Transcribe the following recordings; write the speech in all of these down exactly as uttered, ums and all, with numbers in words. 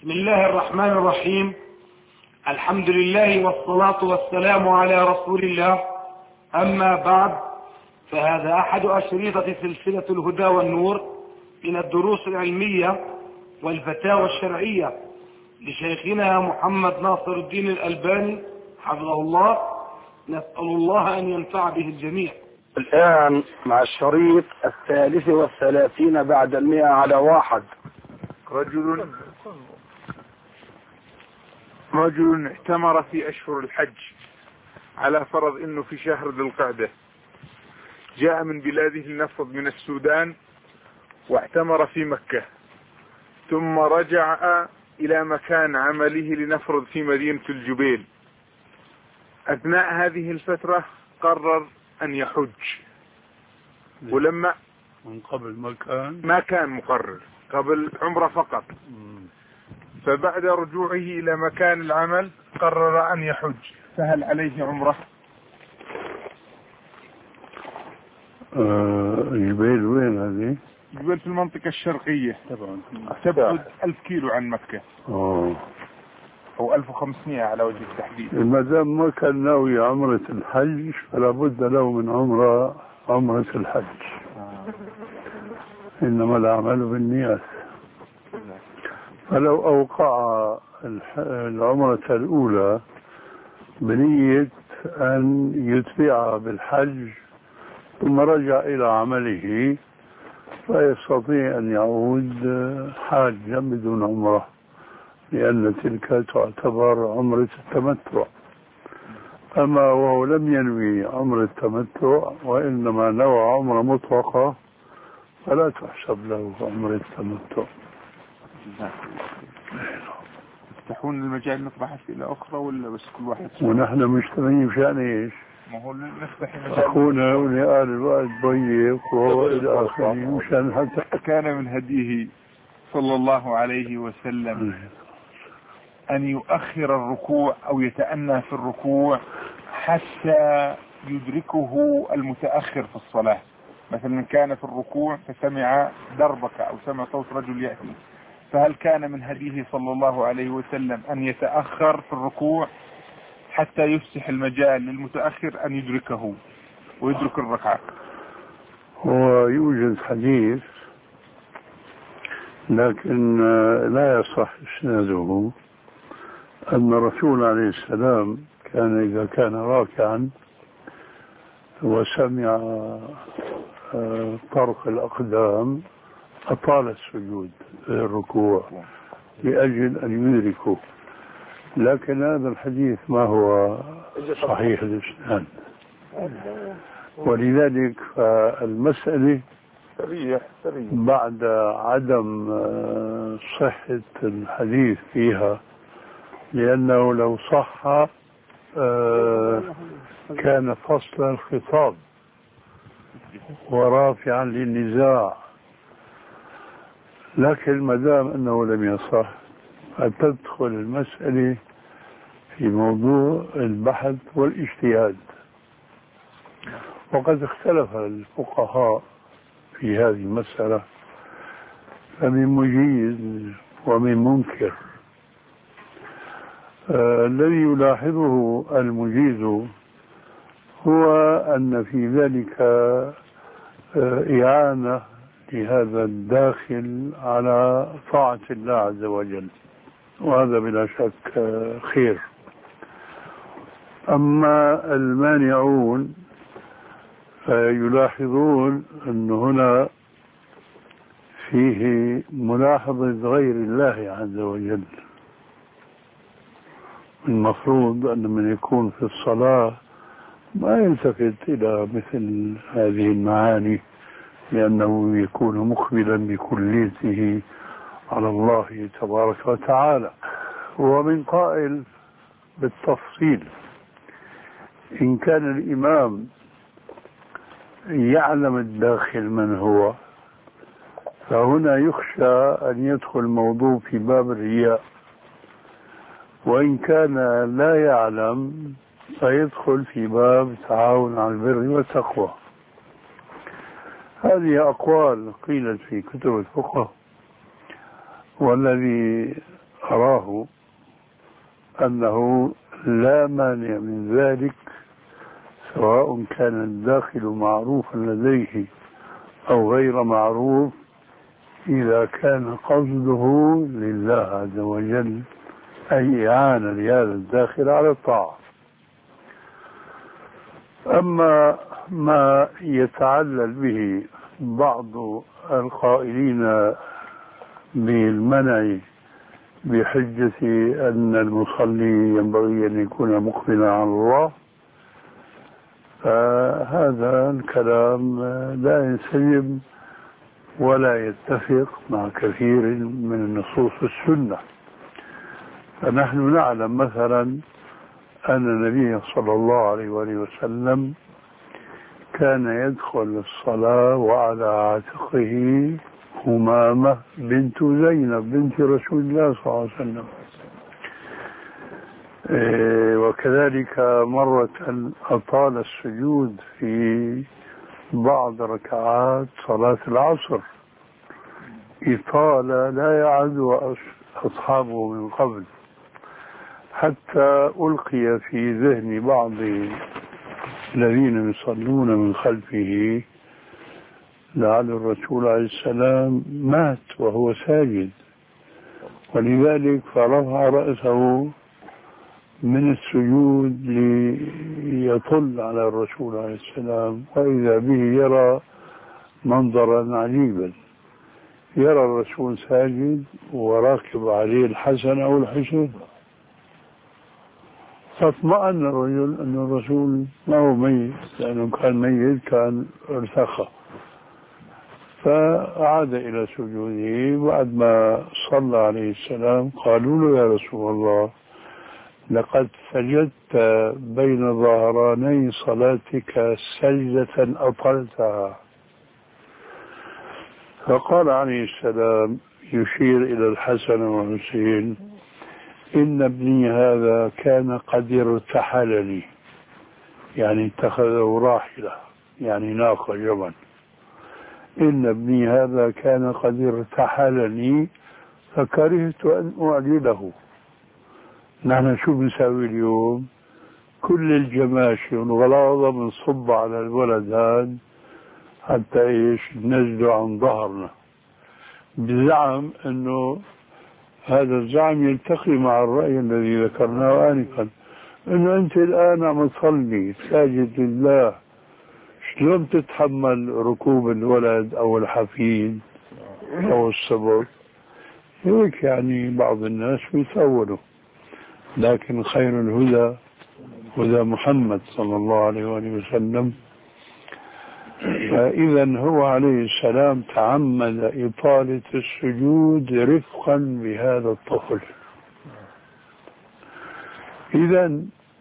بسم الله الرحمن الرحيم. الحمد لله والصلاة والسلام على رسول الله. أما بعد، فهذا أحد أشرطة سلسلة الهدى والنور من الدروس العلمية والفتاوى الشرعية لشيخنا محمد ناصر الدين الألباني حفظه الله. نسأل الله أن ينفع به الجميع. الآن مع الشريط الثالث والثلاثين بعد المئة على واحد. رجل رجل اعتمر في أشهر الحج على فرض أنه في شهر ذي القعدة، جاء من بلاده لنفرض من السودان واعتمر في مكة، ثم رجع إلى مكان عمله لنفرض في مدينة الجبيل. أثناء هذه الفترة قرر أن يحج، ولما من قبل ما كان ما كان مقرر، قبل عمره فقط، فبعد رجوعه إلى مكان العمل قرر أن يحج. فهل عليه عمره؟ آه جبيل وين هذه؟ جبيل في المنطقة الشرقية، طبعا تبعد ألف كيلو عن مكة، اه أو ألف وخمسمائة على وجه التحديد. ما دام ما كان ناوي عمرة الحج فلا بد له من عمرة عمرة الحج. آه. إنما الأعمال بالنيات. فلو أوقع العمرة الأولى بنية أن يتبعها بالحج ثم رجع إلى عمله فيستطيع أن يعود حاجا بدون عمرة، لأن تلك تعتبر عمرة التمتع. أما وهو لم ينوي عمرة التمتع وإنما نوى عمرة مطلقة فلا تحسب له عمرة التمتع. تفتحون المجال نطرح أسئلة أخرى ولا بس كل واحد؟ ونحن مجتمعين مشان إيش؟ ما هو نفتح المجال. أخونا ولقال الوقت ضيق وهو إلى آخره، مشان حتى كان من هديه صلى الله عليه وسلم أن يؤخر الركوع أو يتأنى في الركوع حتى يدركه المتأخر في الصلاة. مثلا كان في الركوع فسمع دربك أو سمع صوت رجل يأتي، فهل كان من هديه صلى الله عليه وسلم أن يتأخر في الركوع حتى يفسح المجال للمتأخر أن يدركه ويدرك الركعة؟ هو يوجد حديث لكن لا يصح إسناده أن الرسول عليه السلام كان إذا كان راكعا وسمع طرق الأقدام أطال السجود الركوع لأجل أن يدركه، لكن هذا الحديث ما هو صحيح الإسناد، ولذلك فالمسألة بعد عدم صحة الحديث فيها، لأنه لو صح كان فصل الخطاب ورافعا للنزاع، لكن ما دام أنه لم يصح فتدخل المسألة في موضوع البحث والاجتهاد. وقد اختلف الفقهاء في هذه المسألة، فمن مجيز ومن منكر. آه الذي يلاحظه المجيز هو أن في ذلك آه إعانة لهذا الداخل على طاعة الله عز وجل، وهذا بلا شك آه خير. أما المانعون فيلاحظون أن هنا فيه ملاحظة غير الله عز وجل. المفروض أن من يكون في الصلاة ما يلتفت إلى مثل هذه المعاني، لأنه يكون مقبلا بكليته على الله تبارك وتعالى. ومن قائل بالتفصيل إن كان الإمام يعلم الداخل من هو فهنا يخشى أن يدخل الموضوع في باب الرياء، وإن كان لا يعلم فيدخل في باب التعاون على البر والتقوى. هذه أقوال قيلت في كتب الفقه، والذي أنه لا مانع من ذلك سواء كان الداخل معروفا لديه أو غير معروف إذا كان قصده لله عز وجل أي إعانة لهذا الداخل على الطاعة. أما ما يتعلل به بعض القائلين بالمنع بحجة أن المصلي ينبغي أن يكون مقبلا على الله، فهذا الكلام لا ينسجم ولا يتفق مع كثير من نصوص السنة. فنحن نعلم مثلا أن النبي صلى الله عليه وآله وسلم كان يدخل الصلاة وعلى عاتقه همامة بنت زينب بنت رسول الله صلى الله عليه وسلم. وكذلك مرة أطال السجود في بعض ركعات صلاة العصر إطالة لا يعد أصحابه من قبل، حتى ألقي في ذهن بعض الذين يصلون من خلفه لعل الرسول عليه السلام مات وهو ساجد، ولذلك فرفع رأسه من السجود ليطل على الرسول عليه السلام، وإذا به يرى منظرا عجيبا، يرى الرسول ساجد وراكب عليه الحسن أو الحسين، فاطمأن الرجل أن الرسول ما هو ميت، لأنه كان ميت كان ارتخى، فعاد إلى سجوده. بعد ما صلى عليه السلام قالوا له يا رسول الله لقد سجدت بين ظهراني صلاتك سجدة أطلتها، فقال عليه السلام يشير إلى الحسن والحسين إن ابني هذا كان قد ارتحلني، يعني اتخذه راحلة يعني ناقة جمل، إن ابني هذا كان قد ارتحلني فكرهت أن أعلله. نحن شو بنسوي اليوم؟ كل الجماشي والغلاظة بنصب على الولد هذا حتى ايش نزله عن ظهرنا، بزعم انه هذا الزعم يلتقي مع الرأي الذي ذكرناه آنفا، انه انت الان عم تصلي ساجد لله، شلون تتحمل ركوب الولد او الحفيد او الصبر؟ هيك يعني بعض الناس بيتأولوا، لكن خير الهدى هدى محمد صلى الله عليه وآله وسلم. فإذا هو عليه السلام تعمد إطالة السجود رفقا بهذا الطفل. إذا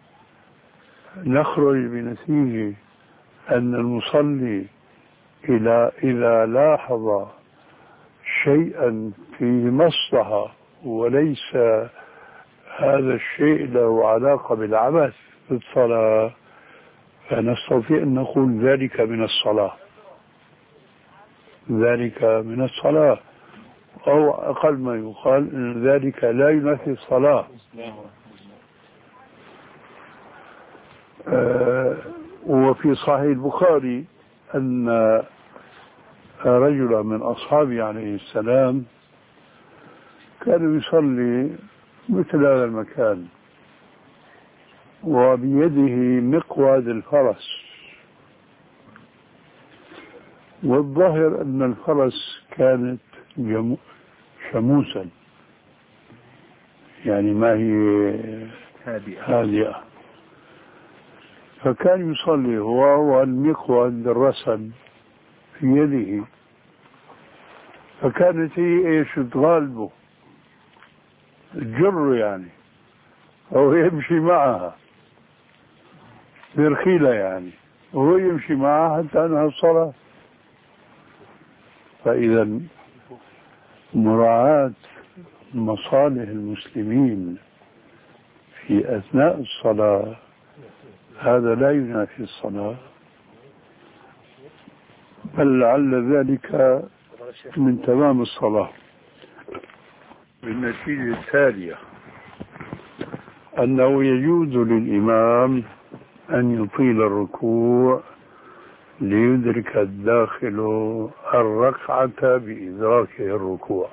نخرج بنتيجة أن المصلي إلى إذا لاحظ شيئا فيه مصلحة وليس هذا الشيء له علاقة بالعبث في الصلاة فنستطيع أن نقول ذلك من الصلاة، ذلك من الصلاة، أو أقل ما يقال أن ذلك لا ينافي الصلاة. آه وفي صحيح البخاري أن رجلا من أصحابه عليه السلام كان يصلي مثل هذا المكان وبيده مقود الفرس، والظاهر أن الفرس كانت شموسا يعني ما هي هادئة، فكان يصلي هو والمقود الرسم في يده، فكانت هي ايش تغالبه تجره يعني، أو يمشي معها برخيلة يعني، وهو يمشي معها حتى أنهى الصلاة. فإذا مراعاة مصالح المسلمين في أثناء الصلاة هذا لا ينافي الصلاة، بل لعل ذلك من تمام الصلاة. بالنتيجة التالية أنه يجوز للإمام أن يطيل الركوع ليدرك الداخل الركعة بإدراكه الركوع.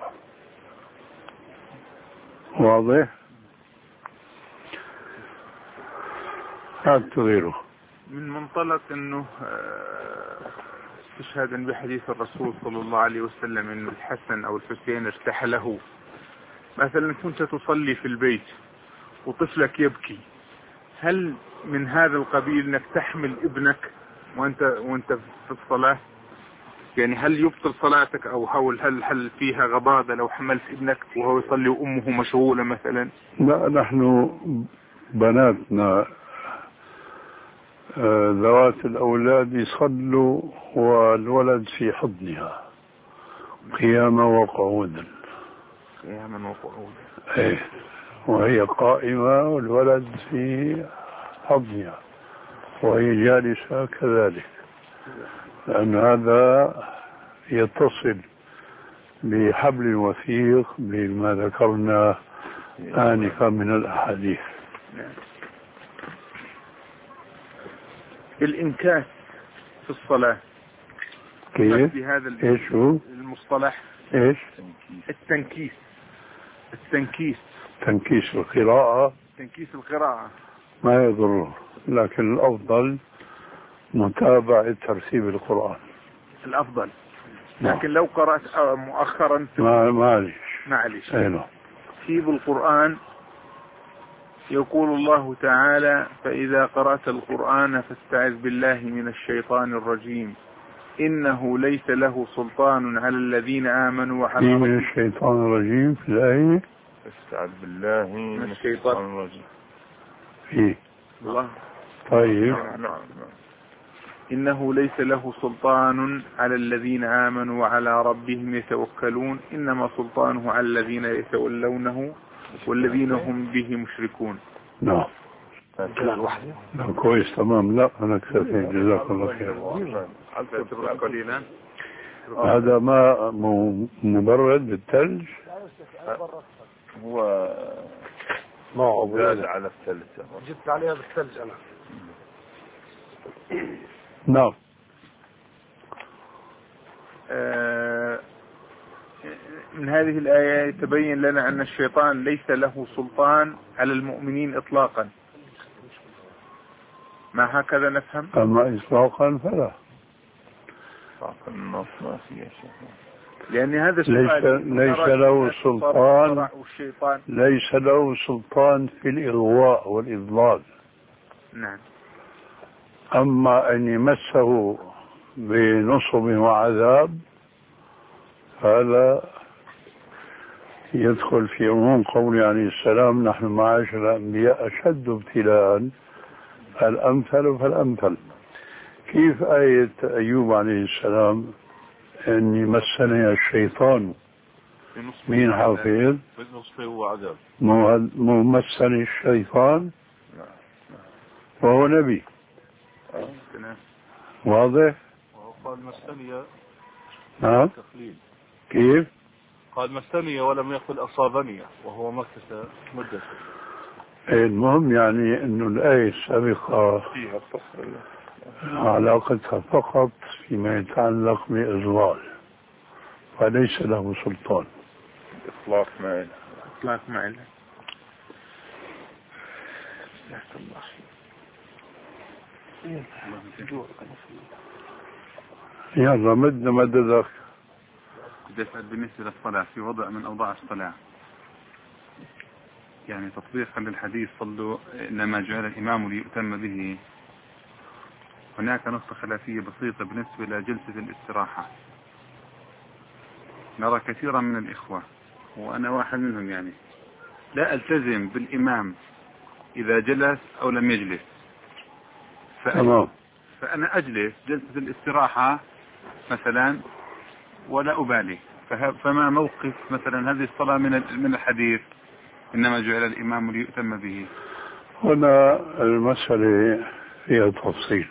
واضح؟ هات غيره. من منطلق أنه استشهادا بحديث الرسول صلى الله عليه وسلم أن الحسن أو الحسين ارتحله، مثلا كنت تصلي في البيت وطفلك يبكي، هل من هذا القبيل انك تحمل ابنك وانت وانت في الصلاة؟ يعني هل يبطل صلاتك او هل هل هل فيها غضاضة لو حملت ابنك وهو يصلي وامه مشغولة مثلا؟ لا، نحن بناتنا ذوات الأولاد يصلوا والولد في حضنها قياما وقعودا. قياما وقعودا. ايه، وهي قائمة والولد في حضنها وهي جالسة كذلك، لأن هذا يتصل بحبل وثيق بما ذكرنا آنفا من الأحاديث. الإنكاس في الصلاة كيف؟ بهذا ايش هو المصطلح؟ ايش؟ التنكيس. التنكيس تنكيس القراءة. تنكيس القراءة ما يضر، لكن الأفضل متابعة ترتيب القرآن. الأفضل. نعم. لكن لو قرأت مؤخرا ما معلش معلش ايوه في بالقرآن يقول الله تعالى: فإذا قرأت القرآن فاستعذ بالله من الشيطان الرجيم إنه ليس له سلطان على الذين آمنوا وعلى من الشيطان الرجيم في الآية. استعذ بالله من الشيطان الرجيم فيه الله. طيب. إنه ليس له سلطان على الذين آمنوا وعلى ربهم يتوكلون إنما سلطانه على الذين يتولونه والذين هم به مشركون. نعم. لا كويس تمام. لا أنا كفيت، جزاك الله خير. هذا ماء مبرد بالثلج. هو ما زاد على الثلج، جبت عليها بالثلج أنا. نعم. من هذه الآية يتبين لنا أن الشيطان ليس له سلطان على المؤمنين إطلاقا. ما هكذا نفهم؟ أما إطلاقا فلا. النص ما فيه شيء. لأن هذا ليس ليس له سلطان ليس له سلطان في الإغواء والإضلال. نعم. أما أن يمسه بنصب وعذاب هذا يدخل في عموم قول عليه السلام: نحن معاشر الأنبياء أشد ابتلاء الأمثل فالأمثل. كيف آية أيوب عليه السلام أن يمسني الشيطان مين حافظ ممسني الشيطان وهو نبي واضح. قال مسني نعم. كيف قال مسني ولم يقل أصابني وهو مكث مدة. المهم يعني انه الآية السابقة فيها التصل علاقتها فقط فيما يتعلق بإضلال فليس له سلطان. إطلاق ما إله إطلاق ما إله. يلا مد مددك. بالنسبة للصلاة في وضع من أوضاع الصلاة، يعني تطبيقا للحديث صلوا إنما جعل الإمام ليؤتم به، هناك نقطة خلافية بسيطة بالنسبة لجلسة الاستراحة. نرى كثيرا من الإخوة وأنا واحد منهم يعني لا ألتزم بالإمام إذا جلس أو لم يجلس، فأنا, فأنا أجلس جلسة الاستراحة مثلا ولا أبالي. فما موقف مثلا هذه الصلاة من من الحديث إنما جعل الإمام ليؤتم به؟ هنا المسألة فيها تفصيل.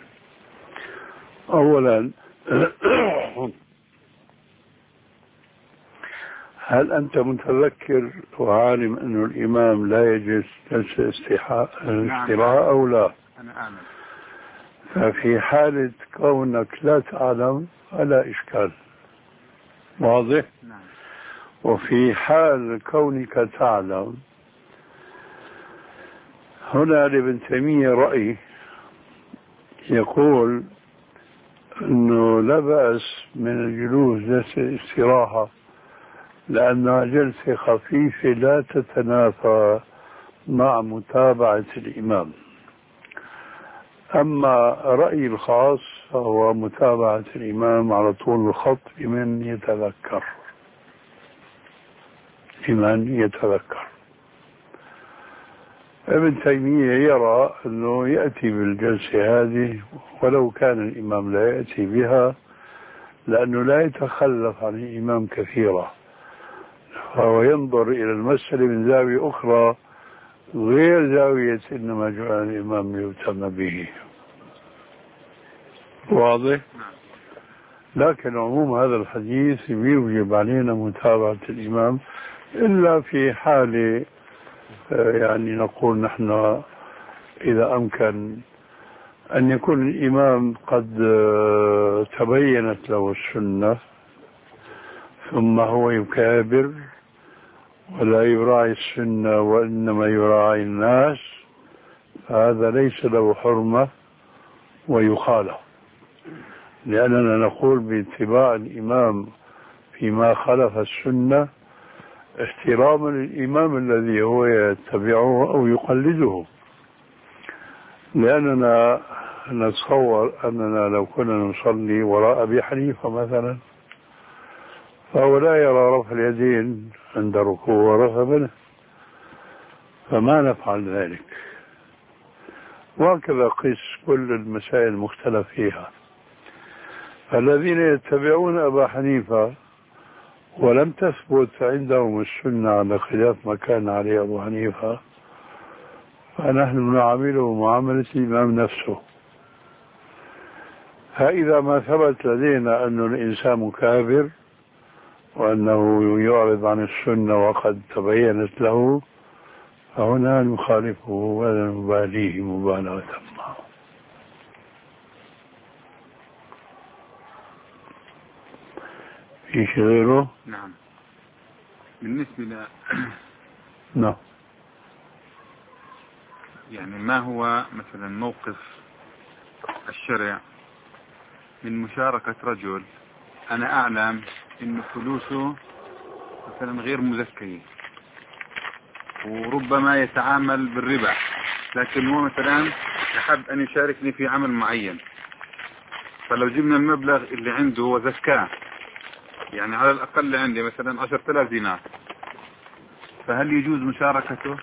أولا هل أنت متذكر وعالم أن الإمام لا يجلس جلسة استراحة أو لا؟ أنا أعلم. ففي حالة كونك لا تعلم فلا إشكال. واضح؟ نعم. وفي حال كونك تعلم، هنا لابن تيمية رأي يقول أنه لا بأس من الجلوس جلسة استراحة لأنها جلسة خفيفة لا تتنافى مع متابعة الإمام. أما رأيي الخاص هو متابعة الإمام على طول الخط بمن يتذكر بمن يتذكر ابن تيمية يرى أنه يأتي بالجلسة هذه ولو كان الإمام لا يأتي بها، لأنه لا يتخلف عن الإمام كثيرا، فهو ينظر إلى المسألة من زاوية أخرى غير زاوية إنما جعل الإمام ليهتم به. واضح؟ لكن عموم هذا الحديث يوجب علينا متابعة الإمام إلا في حال يعني نقول نحن إذا أمكن أن يكون الإمام قد تبينت له السنة ثم هو يكابر ولا يراعي السنة وإنما يراعي الناس، هذا ليس له حرمة ويخالف، لأننا نقول باتباع الإمام فيما خالف السنة احتراما للإمام الذي هو يتبعه أو يقلده. لأننا نتصور أننا لو كنا نصلي وراء أبي حنيفة مثلا فهو لا يرى رفع اليدين عند ركوع ورفع منه، فما نفعل ذلك. وهكذا قس كل المسائل المختلف فيها. الذين يتبعون أبا حنيفة ولم تثبت عندهم السنة على خلاف ما كان عليه أبو حنيفة فنحن نعامله معاملة الإمام نفسه. فإذا ما ثبت لدينا أن الإنسان مكابر وأنه يعرض عن السنة وقد تبينت له فهنا نخالفه ولا نباليه مبالاة معه. في شيء غيره؟ نعم. بالنسبة ل نعم. يعني ما هو مثلا موقف الشرع من مشاركة رجل أنا أعلم إن فلوسه مثلا غير مزكية وربما يتعامل بالربا، لكن هو مثلا يحب أن يشاركني في عمل معين، فلو جبنا المبلغ اللي عنده وزكاه يعني على الأقل عندي مثلا عشرة آلاف دينار، فهل يجوز مشاركته؟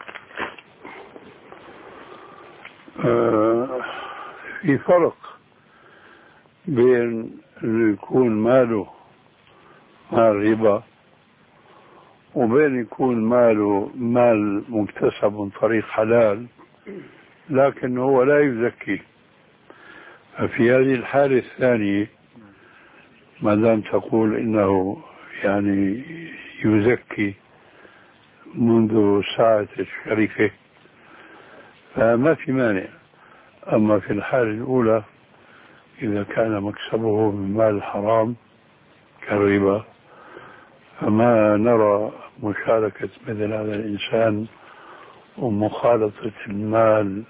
آه في فرق بين اللي يكون ماله مال ربا وبين يكون ماله مال مكتسب من طريق حلال لكن هو لا يزكي. ففي هذه الحالة الثانية ما دام تقول إنه يعني يزكي منذ ساعة الشركة فما في مانع. أما في الحالة الأولى إذا كان مكسبه من مال حرام كالربا فما نرى مشاركة مثل هذا الإنسان ومخالطة المال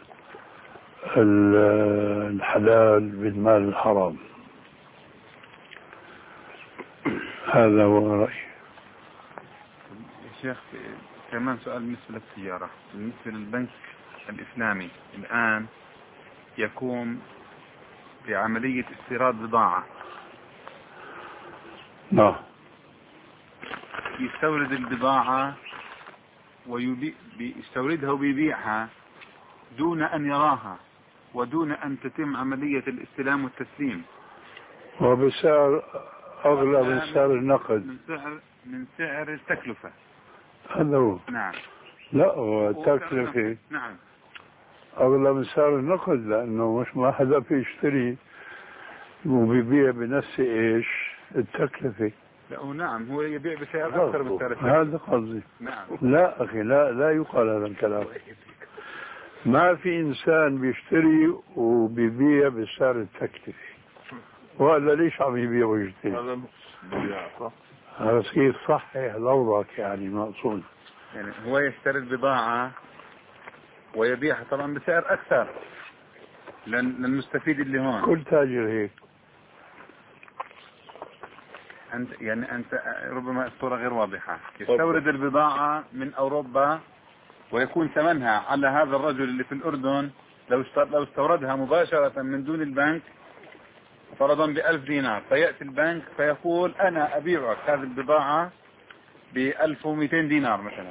الحلال بالمال الحرام. هذا هو رأيي. يا شيخ كمان سؤال بالنسبة للتجارة، بالنسبة للبنك الإسلامي الآن يقوم بعملية استيراد بضاعة. نعم. يستورد البضاعة ويستوردها ويبيعها دون أن يراها ودون أن تتم عملية الاستلام والتسليم، وبسعر أغلى من سعر النقد، من سعر من سعر التكلفة. هذا هو. نعم. لا هو التكلفة نعم أغلى من سعر النقد لأنه مش ما حدا بيشتري وبيبيع بنفس إيش التكلفة. لا نعم هو يبيع بسعر أكثر من سعر التكلفة. هذا قصدي. نعم. لا أخي لا لا يقال هذا الكلام. ما في إنسان بيشتري وبيبيع بسعر التكلفة، ولا ليش عم يبيع ويشتري؟ هذا كيف صحح لوضعك يعني مقصود. يعني هو يشتري البضاعة ويبيعها طبعا بسعر أكثر للمستفيد اللي هون. كل تاجر هيك. أنت يعني أنت ربما الصورة غير واضحة. يستورد البضاعة من أوروبا ويكون ثمنها على هذا الرجل اللي في الأردن لو لو استوردها مباشرة من دون البنك فرضا بألف دينار، فيأتي البنك فيقول أنا أبيعك هذه البضاعة بألف ومئتين دينار مثلا.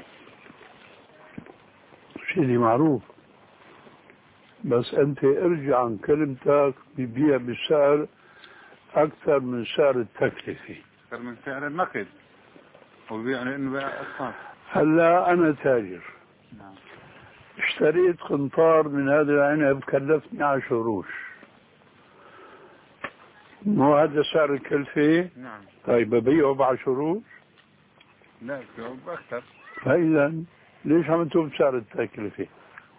شيء معروف، بس أنت ارجع عن كلمتك ببيع بسعر أكثر من سعر التكلفة، أكثر من سعر النقد، وبيع لأنه بيع أقساط. هلا أنا تاجر. نعم. اشتريت قنطار من هذا العنب كلفني عشر قروش، مو هذا سعر الكلفة؟ نعم. طيب ببيعه بعشر قروش؟ لا ببيعه بأكثر. فإذا ليش عملتوه بسعر التكلفة؟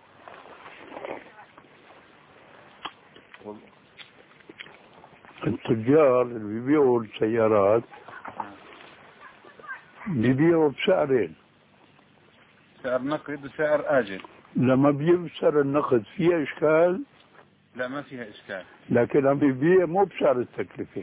التجار اللي بيبيعوا السيارات بيبيعوا بسعرين، سعر نقد وسعر آجل. لما بيبيع بسعر النقد فيها إشكال؟ لا ما فيها إشكال، لكن عم بيبيع مو بسعر التكلفة.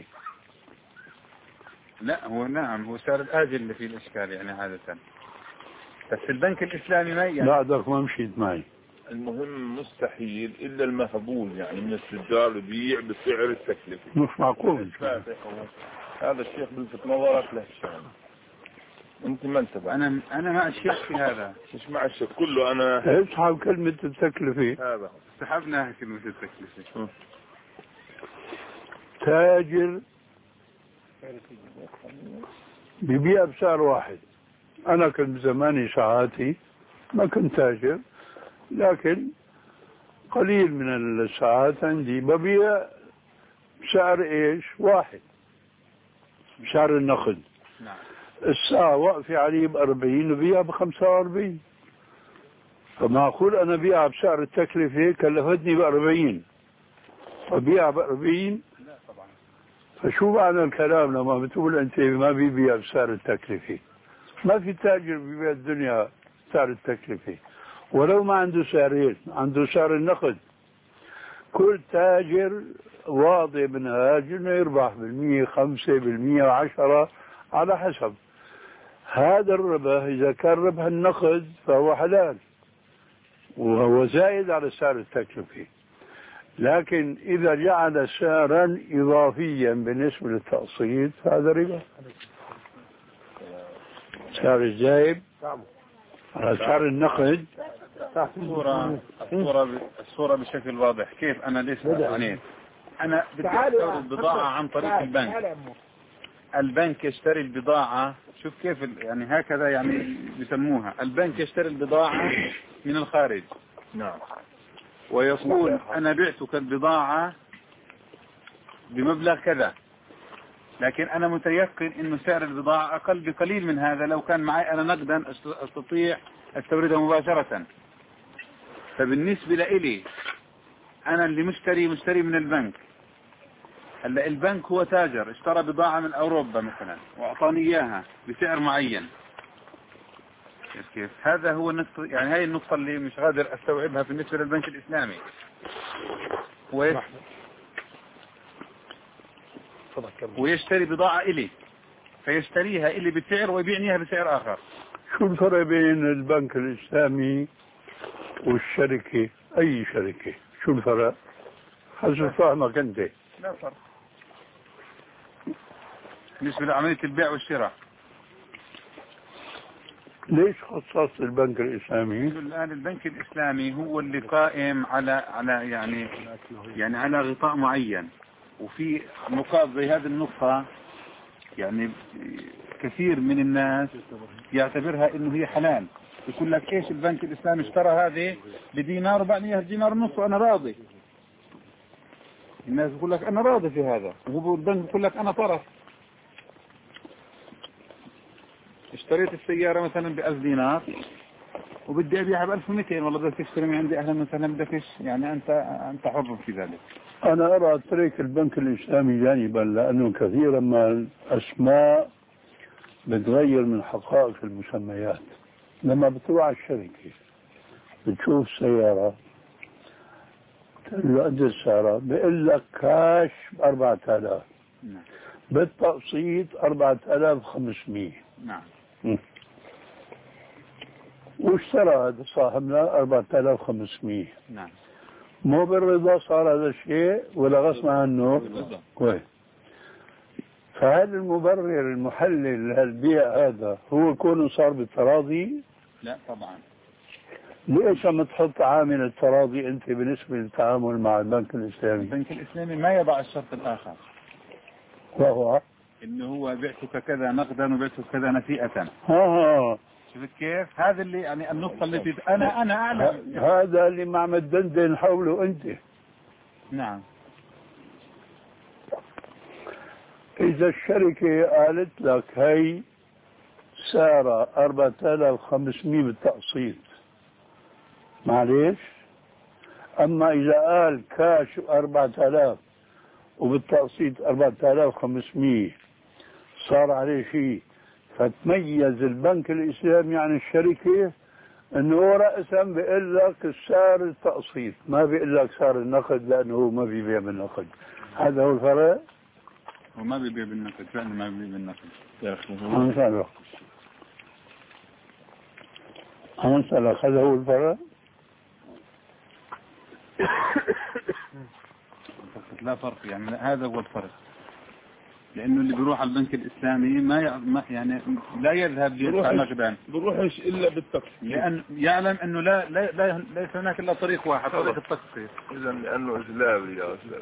لا هو نعم هو سعر الآجل اللي فيه الإشكال يعني عادة، بس البنك الإسلامي ما يعني. بعدك ما مشيت معي. المهم مستحيل إلا المهبول يعني من التجار يبيع بسعر التكلفة. مش معقول. هذا الشيخ بلفت نظرك لهالشان، انت ما انتبه. انا انا مع الشيخ في هذا. مش مع الشيخ كله، انا اسحب كلمة التكلفة. هذا سحبناها كلمة التكلفة. تاجر بيبيع بسعر واحد. انا كنت بزماني ساعاتي ما كنت تاجر، لكن قليل من الساعات عندي ببيع بسعر ايش؟ واحد، بسعر النقد. نعم. الساعة واقفة عليه بأربعين وبيع بخمسة وأربعين، فمعقول أنا بيع بسعر التكلفة كلفتني بأربعين وبيع بأربعين؟ لا طبعا. فشو معنى الكلام لما بتقول أنت ما بيبيع بسعر التكلفة؟ ما في تاجر بيبيع الدنيا بسعر التكلفة، ولو ما عنده سعرين، عنده سعر النقد. كل تاجر واضح منهاج انه يربح بالمية، خمسة بالمية، وعشرة على حسب. هذا الربح اذا كان ربح النقد فهو حلال وهو زائد على سعر التكلفة، لكن اذا جعل سعرا اضافيا بالنسبة للتقسيط فهذا ربا. سعر الزائد على سعر النقد. الصورة الصورة الصورة بشكل واضح. كيف أنا ليش يعني أنا بدي أستورد بضاعة عن طريق البنك، البنك يشتري البضاعة. شوف كيف يعني هكذا يعني بيسموها، البنك يشتري البضاعة من الخارج. نعم. ويقول أنا بعتك البضاعة بمبلغ كذا، لكن أنا متيقن إنه سعر البضاعة أقل بقليل من هذا. لو كان معي أنا نقدا أستطيع استوردها مباشرة. فبالنسبة لإلي أنا اللي مشتري مشتري من البنك. هلا البنك هو تاجر اشترى بضاعة من أوروبا مثلا وأعطاني إياها بسعر معين. كيف كيف هذا هو النقطة، يعني هاي النقطة اللي مش قادر أستوعبها بالنسبة للبنك الإسلامي. هو ويشتري بضاعة إلي فيشتريها إلي بسعر ويبيعنيها بسعر آخر. شو الفرق بين البنك الإسلامي والشركة؟ أي شركة؟ شو الفرق؟ حسب فهمك أنت. لا فرق بالنسبة لعملية البيع والشراء. ليش خصص البنك الإسلامي؟ الآن البنك الإسلامي هو اللي قائم على على يعني يعني على غطاء معين، وفي نقاط زي هذه النقطة يعني كثير من الناس يعتبرها إنه هي حلال. يقول لك إيش البنك الإسلامي اشترى هذه بدينار وبعدين دينار ونص وأنا راضي. الناس يقول لك أنا راضي في هذا، وهو البنك يقول لك أنا طرف. اشتريت السيارة مثلا بألف دينار وبدي أبيعها بألف ومئتين، والله بدك تشتري من عندي أهلا وسهلا، بدك يعني أنت أنت حر في ذلك. أنا أرى ترك البنك الإسلامي جانبا، لأنه كثيرا ما الأسماء بتغير من حقائق المسميات. لما بتروح على الشركة بتشوف سيارة تقول له قد السيارة، بيقول لك كاش بأربعة آلاف، نعم. بالتقسيط أربعة آلاف وخمسمية. نعم. واشترى هذا صاحبنا أربعة آلاف وخمسمية. نعم. مو بالرضا صار هذا الشيء ولا غصب عنه؟ كويس. فهل المبرر المحلل للبيع هذا هو كونه صار بالتراضي؟ لا طبعا. ليش عم تحط عامل التراضي انت بالنسبه للتعامل مع البنك الاسلامي؟ البنك الاسلامي ما يضع الشرط الاخر، وهو انه هو بعتك كذا نقدا وبعتك كذا نسيئة. ها شفت كيف؟ هذا اللي يعني النقطة التي انا انا اعلم. هذا اللي ما عم تدندن حوله انت. نعم. اذا الشركة قالت لك هي سعرها أربعة آلاف وخمسمية بالتقسيط، معليش. اما اذا قال كاش أربعة آلاف وبالتقسيط أربعة آلاف وخمسمية صار عليه شيء، فتميز البنك الاسلامي عن الشركة انه رأسا بيقول لك السعر التقسيط، ما بيقول لك سعر النقد، لانه هو ما بيبيع بالنقد. هذا هو الفرق. هو ما بيبيع بالنقد، فعلا ما بيبيع بالنقد يا اخي. أنسألك أنسألك هذا هو الفرق. لا فرق، يعني هذا هو الفرق. لانه اللي بيروح على البنك الاسلامي ما يعني لا يذهب ليدفع نقدا، بروحش الا بالتقسيط، لان يعلم انه لا لا, لا ليس هناك الا طريق واحد، طريق التقسيط. اذا لانه اسلامي يا اسلام.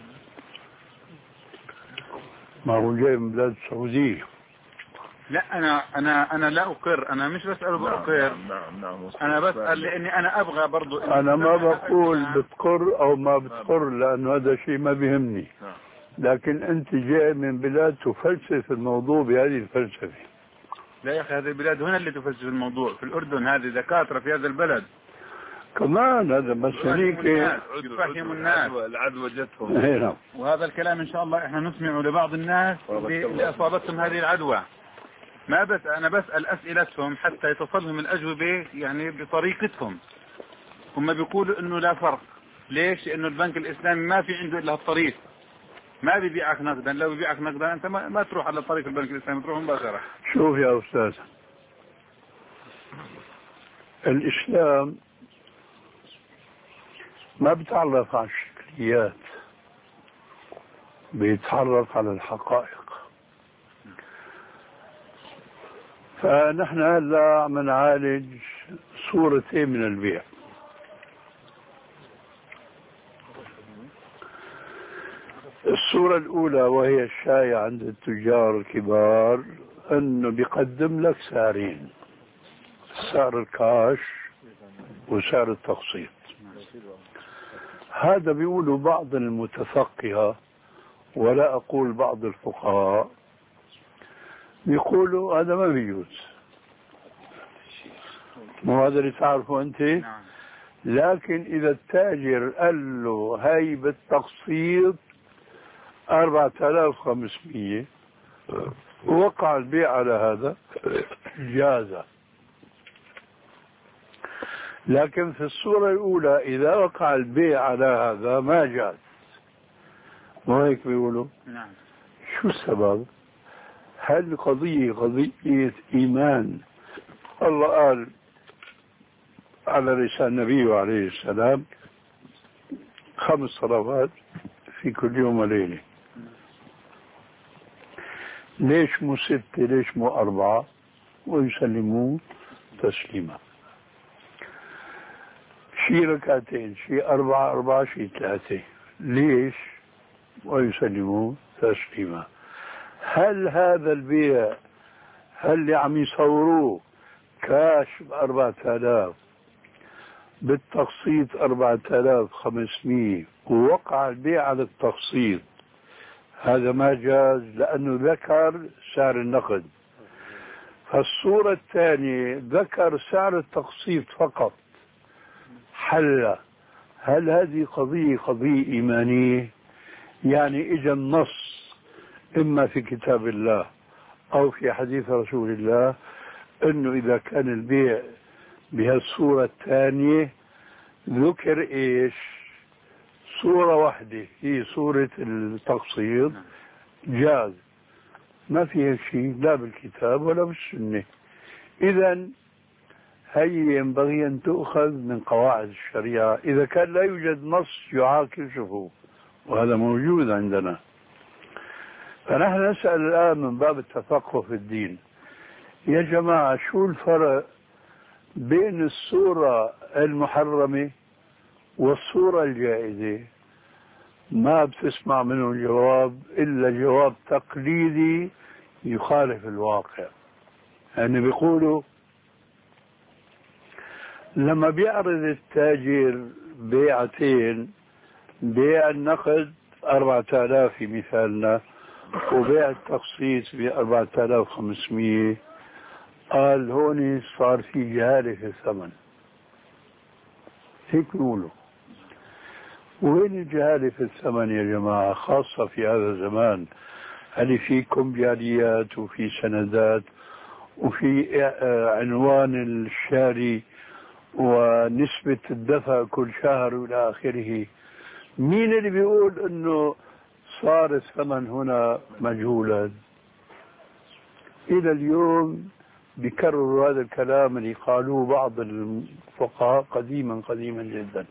ما هو جاي من بلاد السعودية. لا انا انا انا لا اقر، انا مش بسأله بأقر. نعم نعم نعم. انا بسأل لاني انا ابغى برضو. انا ما بقول بتقر او ما بتقر، لانه هذا شيء ما بيهمني. لكن انت جاي من بلاد تفلسف الموضوع بهذه الفلسفة. لا يا اخي، هذه البلاد هنا اللي تفلسف الموضوع، في الاردن هذه دكاترة في هذا البلد كمان. هذا بس هنيك يفهم الناس العدوى جتهم. وهذا الكلام ان شاء الله احنا نسمعه لبعض الناس اللي اصابتهم هذه العدوى. ما بس انا بسأل اسئلتهم حتى يتصلهم الاجوبة يعني بطريقتهم. هم بيقولوا انه لا فرق. ليش؟ لانه البنك الاسلامي ما في عنده الا الطريق، ما بيبيعك نقدا. لو بيبيعك نقدا انت ما, ما تروح على طريق البنك الاسلامي، تروح مباشرة. شوف يا استاذ، الاسلام ما بيتعرف على الشكليات، بيتعرف على الحقائق. فنحن هلا عم نعالج صورتين من البيع. الصورة الأولى وهي الشائعة عند التجار الكبار، أنه بيقدم لك سعرين، سعر الكاش وسعر التقسيط. هذا بيقولوا بعض المتفقهة، ولا أقول بعض الفقهاء، بيقولوا هذا ما بيجوز. مو هذا اللي تعرفه أنت؟ لكن إذا التاجر قال له هاي بالتقسيط أربعة آلاف وخمسمية ووقع البيع على هذا جاز. لكن في الصورة الأولى إذا وقع البيع على هذا ما جاز. وهيك بيقولوا. نعم. شو السبب؟ هل قضية قضية إيمان؟ الله قال على لسان نبيه عليه السلام خمس صلوات في كل يوم وليلة. ليش مو ستة؟ ليش مو أربعة؟ ويسلمون تسليما. شي ركعتين، شي أربعة أربعة، شي ثلاثة. ليش؟ ويسلمون تسليما. هل هذا البيع هل اللي عم يصوروه كاش بأربعة آلاف بالتقسيط أربعة آلاف وخمسمية ووقع البيع على التقسيط، هذا ما جاز لأنه ذكر سعر النقد. الصورة الثانية ذكر سعر التقسيط فقط. حل هل هذه قضية قضية إيمانية؟ يعني إجا النص إما في كتاب الله أو في حديث رسول الله أنه إذا كان البيع بهالصورة الثانية ذكر إيش؟ صورة واحدة هي صورة التقسيط جاز، ما فيها شيء لا بالكتاب ولا بالسنة. إذا هي ينبغي أن تؤخذ من قواعد الشريعة إذا كان لا يوجد نص يعاكسه، وهذا موجود عندنا. فنحن نسأل الآن من باب التفقه في الدين، يا جماعة شو الفرق بين الصورة المحرمة والصورة الجائزة؟ ما بتسمع منه الجواب إلا جواب تقليدي يخالف الواقع. يعني بيقولوا لما بيعرض التاجر بيعتين، بيع النقد أربعة آلاف في مثالنا وبيع التقسيط بأربعة آلاف وخمسمية، قال هون صار في جهالة في الثمن. هيك نقوله. وين الجهالة في الثمن يا جماعة، خاصة في هذا الزمان؟ هل في كمبياليات وفي سندات وفي عنوان الشاري ونسبة الدفع كل شهر وإلى آخره؟ مين اللي بيقول إنه صار الثمن هنا مجهولا؟ إلى اليوم بيكرروا هذا الكلام اللي قالوه بعض الفقهاء قديما قديما جدا.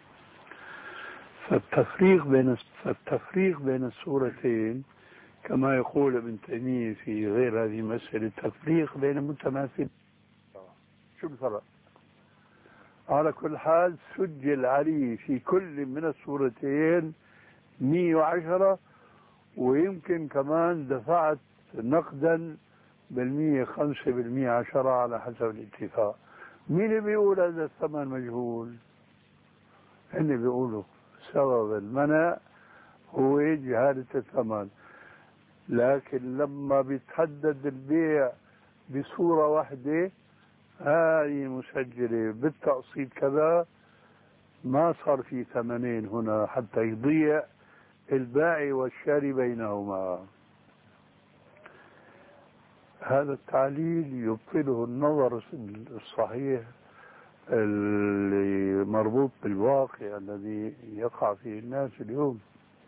فالتفريق بين فالتفريق بين الصورتين كما يقول ابن تيمية في غير هذه المسألة التفريق بين متماثلين. شو الفرق؟ على كل حال سجل عليه في كل من الصورتين مئة وعشرة، ويمكن كمان دفعت نقدا بالمية خمسة بالمية عشرة على حسب الاتفاق. مين اللي بيقول هذا الثمن مجهول؟ هن بيقولوا سبب المنع هو جهالة الثمن، لكن لما بيتحدد البيع بصورة واحدة هاي مسجلة بالتقسيط كذا، ما صار في ثمنين هنا حتى يضيع البائع والشاري بينهما. هذا التعليل يبطله النظر الصحيح اللي مربوط بالواقع الذي يقع فيه الناس اليوم.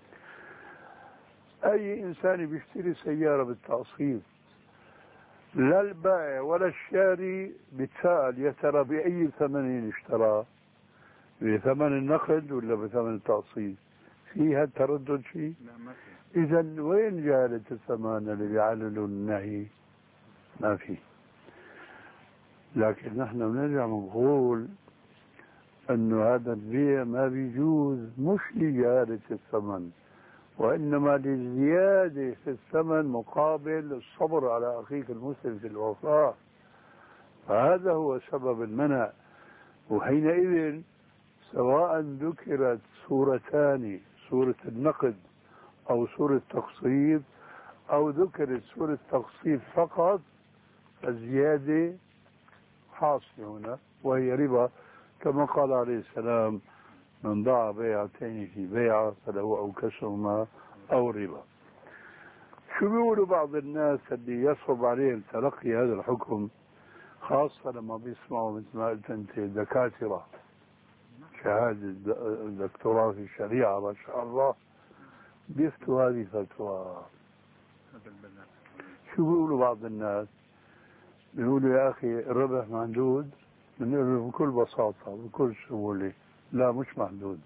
أي إنسان بيشتري سيارة بالتقسيط لا البائع ولا الشاري بيتساءل يا ترى بأي ثمن اشترى، بثمن النقد ولا بثمن التقسيط؟ فيها التردد شيء؟ إذا وين جهالة الثمن اللي بيعللوا النهي؟ ما في. لكن نحن بنرجع بنقول انه هذا البيع ما بيجوز مش لجهالة الثمن، وانما للزيادة في الثمن مقابل الصبر على اخيك المسلم في الوفاء. فهذا هو سبب المنع. وحينئذ سواء ذكرت صورتان، صورة النقد او صورة التقسيط، او ذكرت صورة التقسيط فقط، الزيادة حاصلة هنا وهي ربا، كما قال عليه السلام من ضاع بيعتين في بيعة فله أوكسهما أو ربا. شو بيقولوا بعض الناس اللي يصعب عليهم تلقي هذا الحكم، خاصة لما بيسمعوا مثل ما قلت أنت دكاترة شهادة دكتوراه في الشريعة ما شاء الله بيفتوا هذه فتوى. شو بيقولوا بعض الناس؟ بيقولوا يا أخي الربح محدود. بنقول له بكل بساطة بكل سهولة لا مش محدود.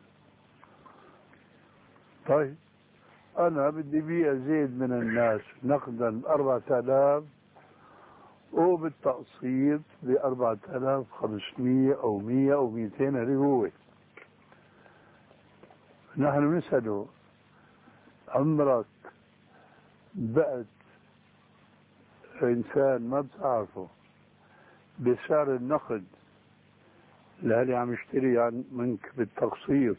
طيب أنا بدي بيع زيد من الناس نقدا بأربعة آلاف وبالتقسيط بأربعة آلاف خمسمية أو مية أو ميتين اللي هو. نحن نسأله عمرك بعت إنسان ما بتعرفه بسعر النقد لهالي عم يشتري عن منك بالتقسيط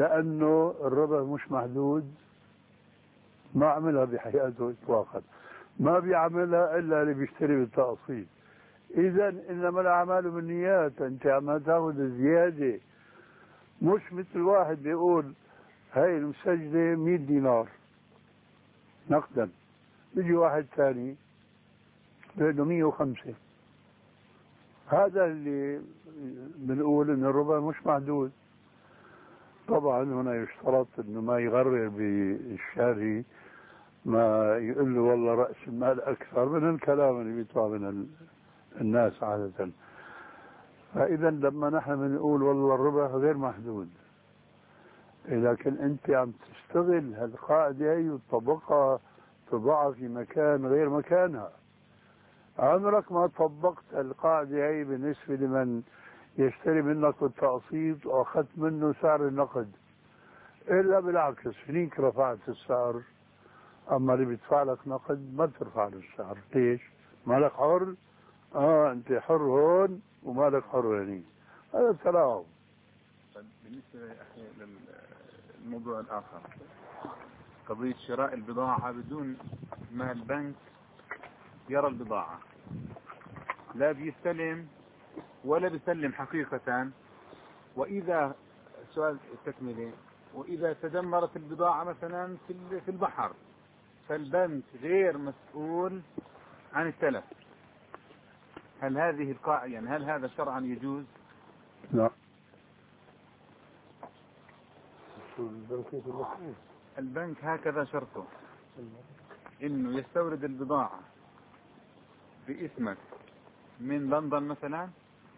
لأنه الربح مش محدود؟ ما عملها بحياته إطلاقا. ما بيعملها إلا اللي بيشتري بالتقسيط. إذا إنما الأعمال بالنيات، أنت عم تاخذ زيادة، مش مثل واحد بيقول هاي المسجلة مية دينار نقدا، بيجي واحد ثاني بده مية وخمسة. هذا اللي بنقول إن الربا مش محدود. طبعا هنا يشترط إنه ما يغرر بالشاري، ما يقول له والله رأس المال أكثر من الكلام اللي بيطلع من الناس عادة. فإذا لما نحن بنقول والله الربا غير محدود، لكن أنت عم تستغل هالقاعدة هي وتطبقها، تضعها في مكان غير مكانها. عمرك ما طبقت القاعدة هي بالنسبة لمن يشتري منك بالتقسيط وأخذت منه سعر النقد، إلا بالعكس فينيك رفعت السعر. أما اللي بيدفع لك نقد ما بترفع له السعر. ليش؟ مالك حر؟ آه أنت حر هون ومالك حر هني. هذا التلاعب. بالنسبة يا أخي للموضوع الآخر، قضية شراء البضاعة بدون ما البنك يرى البضاعة، لا بيستلم ولا بيسلم حقيقة. وإذا سؤال التكملة، وإذا تدمرت البضاعة مثلا في البحر فالبنك غير مسؤول عن التلف، هل هذه القاعدة يعني هل هذا شرعا يجوز؟ لا. البنك هكذا شرطه انه يستورد البضاعة باسمك من لندن مثلا،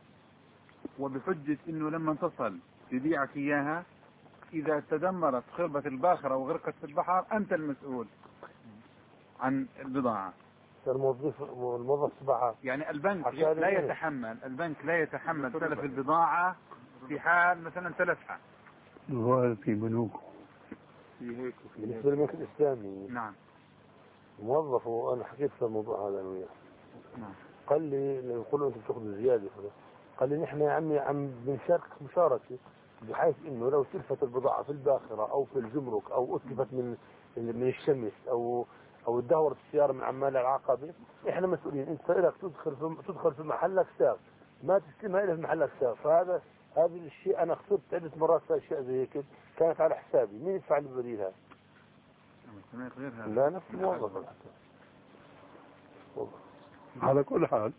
وبحجة انه لما تصل يبيعك اياها، اذا تدمرت خربت الباخرة وغرقت في البحر انت المسؤول عن البضاعة. الموظف الموظف تبعها يعني البنك لا يتحمل البنك لا يتحمل تلف البضاعة في حال مثلا تلفها. هو في بنوك في هيك وفي هيك. بالنسبة للبنك الإسلامي نعم. موظف، وأنا حكيت في الموضوع هذا وياه. نعم. قال لي لو يقولوا أنت بتاخذ زيادة، قال لي نحن يا عمي عم بنشارك مشاركة، بحيث إنه لو تلفت البضاعة في الباخرة أو في الجمرك أو أتلفت من من الشمس أو او تدهورت السيارة من عمال العقبة، احنا مسؤولين. انت لك تدخل في تدخل في محلك ساغ، ما تستلمها الا في محلك ساغ. فهذا هذا الشيء انا خسرت عدة مرات في اشياء زي هيك كانت على حسابي. مين يدفع لي بديلها؟ لا نفس الموظف. على كل حال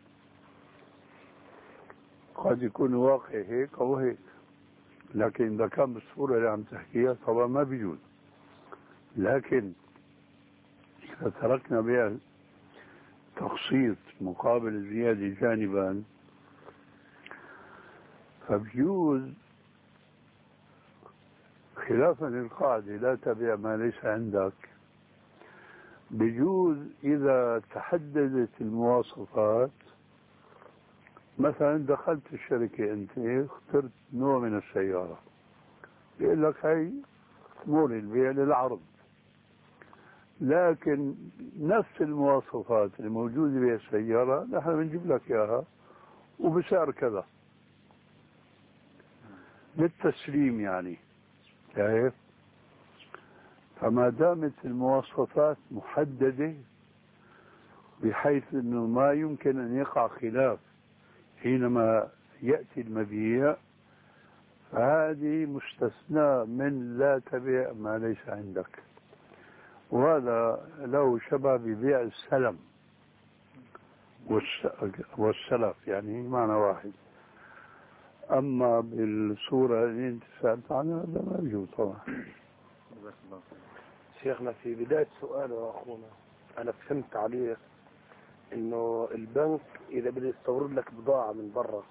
قد يكون واقع هيك او هيك، لكن اذا كان بالصورة اللي عم تحكيها طبعا ما بيجوز. لكن إذا تركنا بها تقسيط مقابل الزيادة جانبا، فبيجوز خلافا للقاعدة لا تبيع ما ليس عندك. بيجوز إذا تحددت المواصفات، مثلا دخلت الشركة أنت اخترت نوع من السيارة، بيقول لك هي مول البيع للعرض، لكن نفس المواصفات الموجودة بها السيارة نحن بنجيب لك إياها وبسعر كذا للتسليم يعني. كيف؟ فما دامت المواصفات محددة بحيث أنه ما يمكن أن يقع خلاف حينما يأتي المبيع، فهذه مستثنى من لا تبيع ما ليس عندك. وهذا له شبه ببيع السلم والسلف، يعني معنى واحد. أما بالصورة اللي انت سألت عنها هذا ما يجوز طبعا. شيخنا في بداية سؤال أخونا أنا فهمت عليه إنه البنك إذا بده يستورد لك بضاعة من برا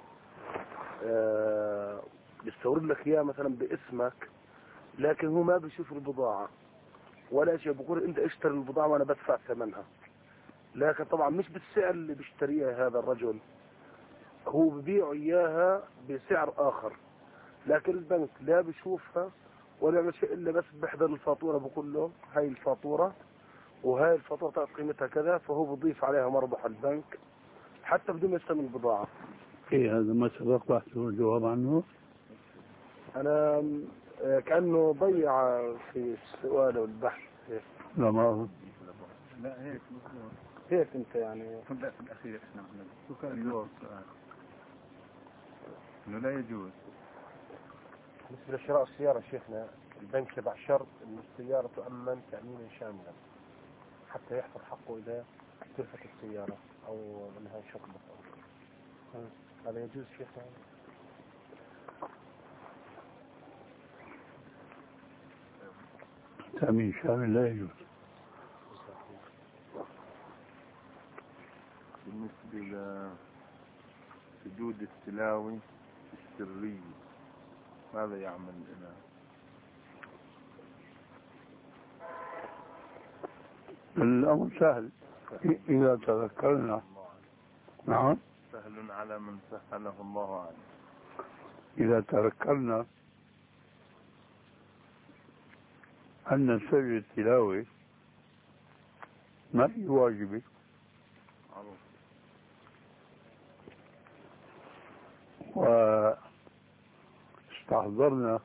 آه بيستورد لك إياها مثلا باسمك، لكن هو ما بيشوف البضاعة ولا شيء، بقول أنت اشتري البضاعة وأنا بدفع ثمنها، لكن طبعا مش بالسعر اللي بيشتريها هذا الرجل، هو ببيع إياها بسعر آخر، لكن البنك لا بيشوفها ولا يعمل شيء إلا بس بيحضر الفاتورة بقول له هاي الفاتورة وهاي الفاتورة تعطي قيمتها كذا، فهو بيضيف عليها مربح البنك حتى بدون ما يستلم البضاعة. إيه هذا ما سبق بحث الجواب عنه؟ أنا كأنه ضيع في السؤال والبحث. لا ما لا هيك مظبوط. هيك انت يعني لا في الاخير احنا عملنا شو كان الجواب السؤال؟ انه لا يجوز. بالنسبة لشراء السيارة شيخنا البنك يضع شرط ان السيارة تؤمن تأمينا شاملا حتى يحفظ حقه اذا تلفت السيارة او انها شقبت او هذا يجوز شيخنا؟ تأمين شامل لا يجوز. بالنسبة لسدود التلاوة السرية ماذا يعمل الإمام؟ الأمر سهل إذا تذكرنا. نعم سهل على من سهله الله عليه. إذا تذكرنا أن سر التلاوة ما هي واجبة واستحضرنا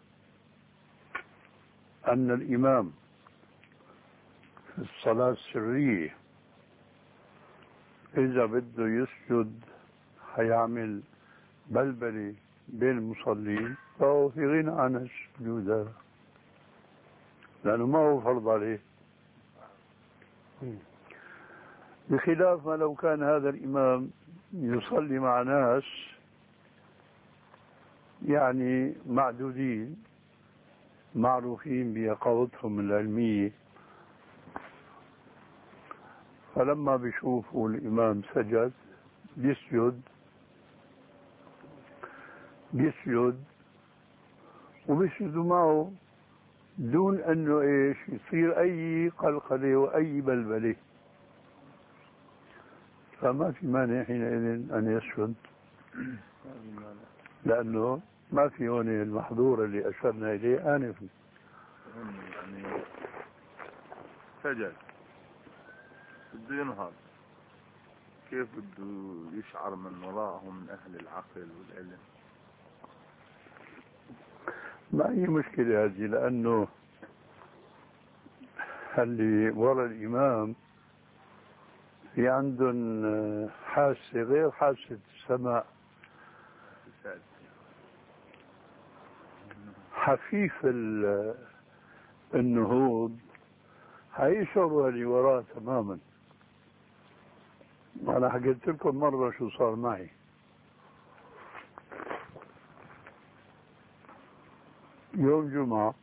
أن الإمام في الصلاة السرية إذا بده يسجد حيعمل بلبلة بين المصلين فهو في غنى عن السجود هذا لأنه ما هو فرض عليه، بخلاف ما لو كان هذا الإمام يصلي مع ناس يعني معدودين معروفين بيقظتهم العلمية، فلما بيشوفوا الإمام سجد بيسجد بيسجد وبيسجدوا معه دون أنه إيش يصير أي قلقلة وأي بلبلة، فما في مانع حينئذ أن يسجد لأنه ما في هون المحظور اللي أشرنا إليه آنفا. يعني سجد بده ينهض كيف بده يشعر من وراءه من أهل العقل والعلم؟ ما هي مشكلة هذه، لأنه اللي وراء الإمام في عندهم حاسة غير حاسة السماء، حفيف النهوض حيشعروا اللي وراه تماما. أنا حكيت لكم مرة شو صار معي. يوم جمعة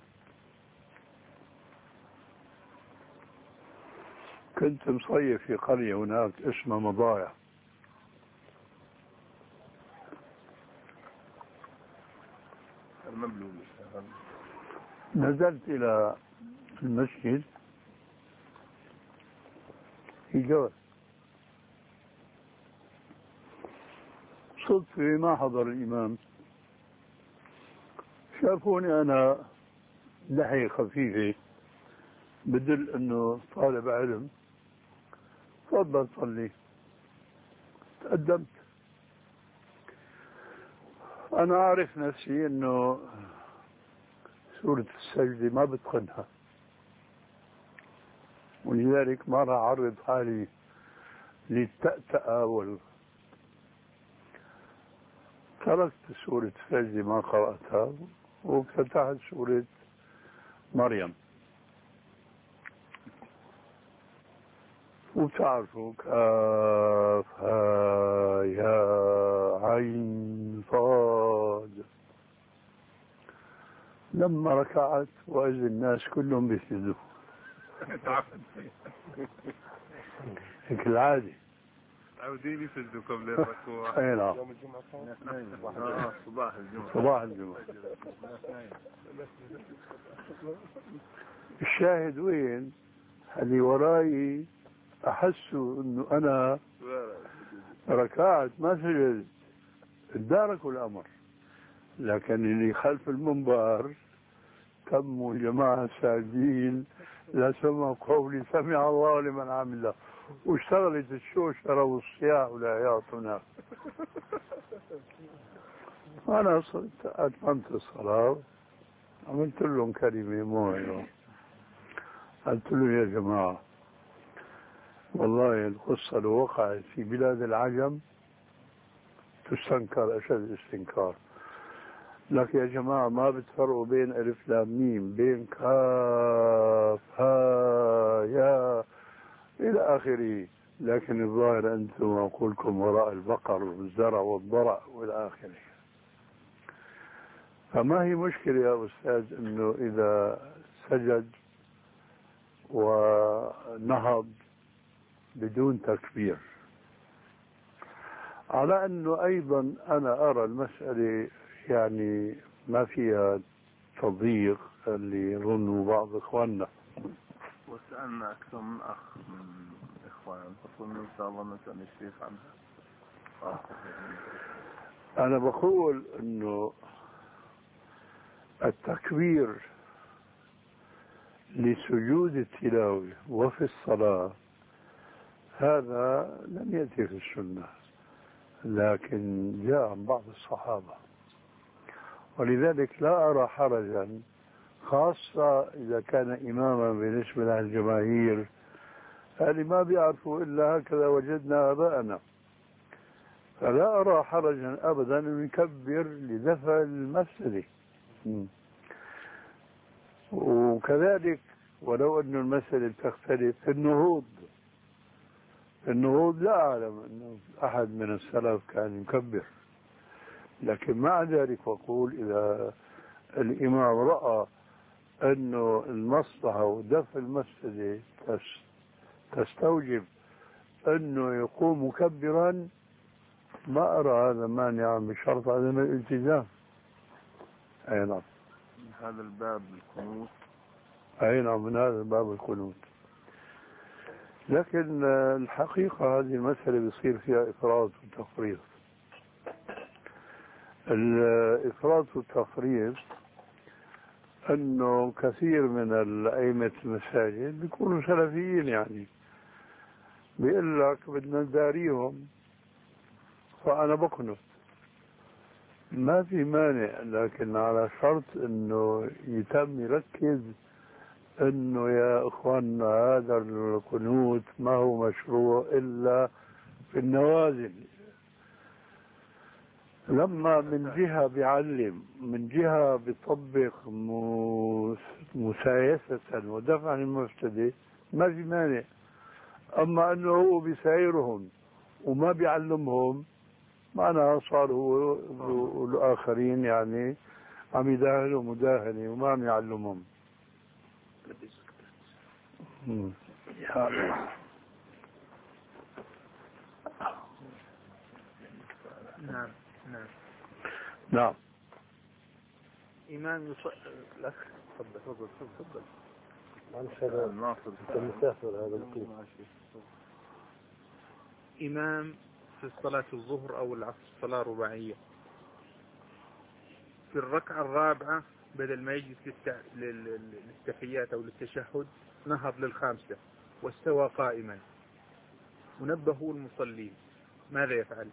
كنت مصيف في قرية هناك اسمها مضايع، نزلت إلى المسجد في جوز صدفة ما حضر الإمام، شافوني أنا لحية خفيفة بدل أنه طالب علم، تفضل صلي. تقدمت أنا أعرف نفسي أنه سورة السجدة ما بتقنها، ولذلك ما راح أعرض حالي للتأتأة وال تركت سورة السجدة ما قرأتها وفتحت سورة مريم. وتعرفوا كاف ها يا عين صاد. لما ركعت وإذا الناس كلهم بيسجدوا هيك العادة عاودين يسجدوا قبل الركوع. اي نعم يوم الجمعة آه صباح الجمعة صباح الجمعة. الشاهد وين؟ اللي وراي أحسوا إنه أنا ركعت ما سجدت، اداركوا الأمر، لكن اللي خلف المنبر تموا جماعة ساجدين لا سمعوا قولي سمع الله لمن عمله، واشتغلت الشوشرة والصياح والعياط هناك. أنا صرت أتممت الصلاة، عملت لهم كلمة موعظة، قلت له يا جماعة والله القصة لو وقعت في بلاد العجم تستنكر أشد استنكار. لكن يا جماعة ما بتفرقوا بين ألف لام ميم، بين كاف ها يا إلى آخره. لكن الظاهر أنتم عقولكم وراء البقر والزرع والضرع والى آخره. فما هي مشكلة يا أستاذ أنه إذا سجد ونهض بدون تكبير، على أنه أيضا أنا أرى المسألة يعني ما فيها تضييق اللي يظنوا بعض إخواننا. وسألنا أكثر من أخ من إخوان، فقلنا إن شاء الله نسأل الشيخ عنها. أنا بقول أنه التكبير لسجود التلاوة وفي الصلاة هذا لم يأتي في السنة، لكن جاء عن بعض الصحابة، ولذلك لا أرى حرجا، خاصة إذا كان إماما بالنسبة للجماهير اللي ما بيعرفوا إلا هكذا وجدنا آباءنا، فلا أرى حرجا أبدا أن يكبر لدفع المفسدة. وكذلك ولو أن المسألة تختلف في النهوض، النهوض لا أعلم أنه أحد من السلف كان يكبر، لكن مع ذلك أقول إذا الإمام رأى أنه المصلحة ودفع المفسدة تستوجب أنه يقوم مكبرا، ما أرى هذا مانعا بشرط عدم الالتزام. أي نعم. من هذا الباب القنوت. أي نعم، من هذا الباب القنوت. لكن الحقيقة هذه المسألة بيصير فيها إفراط وتفريط. الإفراط والتفريط أنه كثير من الأئمة المساجد بيكونوا سلفيين، يعني بيقول لك بدنا نداريهم فأنا بقنط، ما في مانع، لكن على شرط أنه يتم يركز أنه يا إخواننا هذا القنوت ما هو مشروع إلا في النوازل. لما من جهة بيعلم، من جهة بيطبق مسايسة ودفع المفسدة، ما في مانع. أما أنه هو بيسايرهم وما بيعلمهم، معناها صار هو والآخرين يعني عم يداهنوا مداهنة وما عم يعلمهم. يا الله. نعم نعم نعم. إمام يصلي لك. تفضل تفضل تفضل. معلش هذا انت مسافر هذا الكيف. إمام في صلاة الظهر أو العصر صلاة رباعية، في الركعة الرابعة بدل ما يجلس للتحيات أو للتشهد نهض للخامسة واستوى قائما، ونبهوا المصلين، ماذا يفعل؟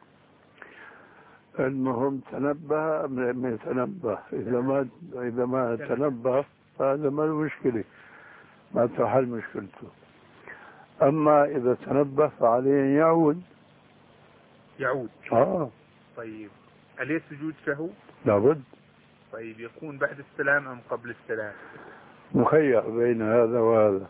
المهم تنبه أم يتنبه؟ إذا ما إذا ما تنبه فهذا ما المشكلة، ما تحل مشكلته. أما إذا تنبه فعليه أن يعود. يعود. آه. طيب عليه سجود سهو؟ لابد. طيب يكون بعد السلام أم قبل السلام؟ مخير بين هذا وهذا.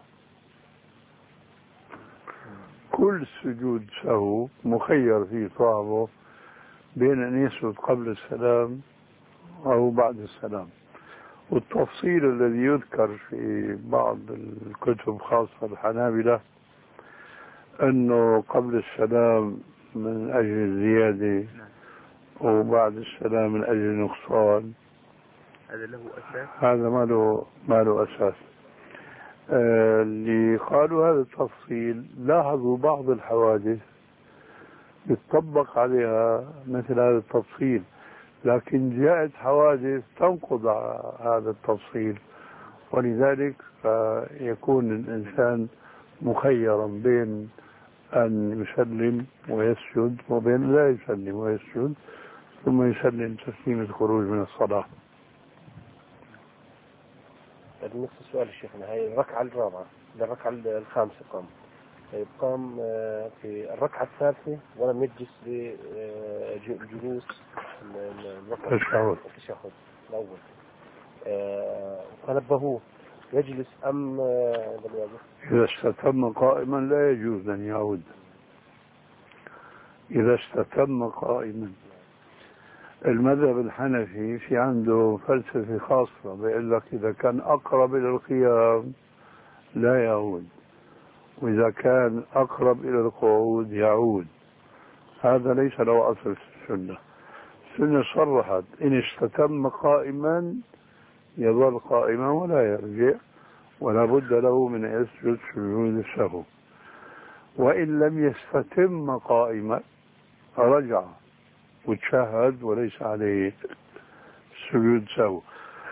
كل سجود سهو مخير فيه صاحبه بين أن يسجد قبل السلام أو بعد السلام. والتفصيل الذي يذكر في بعض الكتب خاصة الحنابلة أنه قبل السلام من أجل الزيادة وبعد السلام من أجل النقصان، هذا له أساس؟ هذا ما له ما له أساس. آه اللي قالوا هذا التفصيل لاحظوا بعض الحوادث يتطبق عليها مثل هذا التفصيل، لكن جاءت حوادث تنقض هذا التفصيل، ولذلك يكون الإنسان مخيرا بين أن يسلم ويسجد وبين لا يسلم ويسجد ثم يسلم تسليم الخروج من الصلاة. نفس السؤال الشيخنا، هاي الركعة الرابعة، الركعة الخامسة قام قام في الركعة الثالثة ولم يجلس لجلوس التشهد التشهد الأول، فنبهوه يجلس أم إذا استتم قائما لا يجوز أن يعود. إذا استتم قائما. المذهب الحنفي في عنده فلسفة خاصة بيقول لك إذا كان أقرب إلى القيام لا يعود، وإذا كان أقرب إلى القعود يعود. هذا ليس له أصل في السنة. السنة صرحت إن استتم قائما يظل قائما ولا يرجع، ولا بد له من يسجد سجود السهو. وإن لم يستتم قائما رجع وتشهد وليس عليه سجود سهو.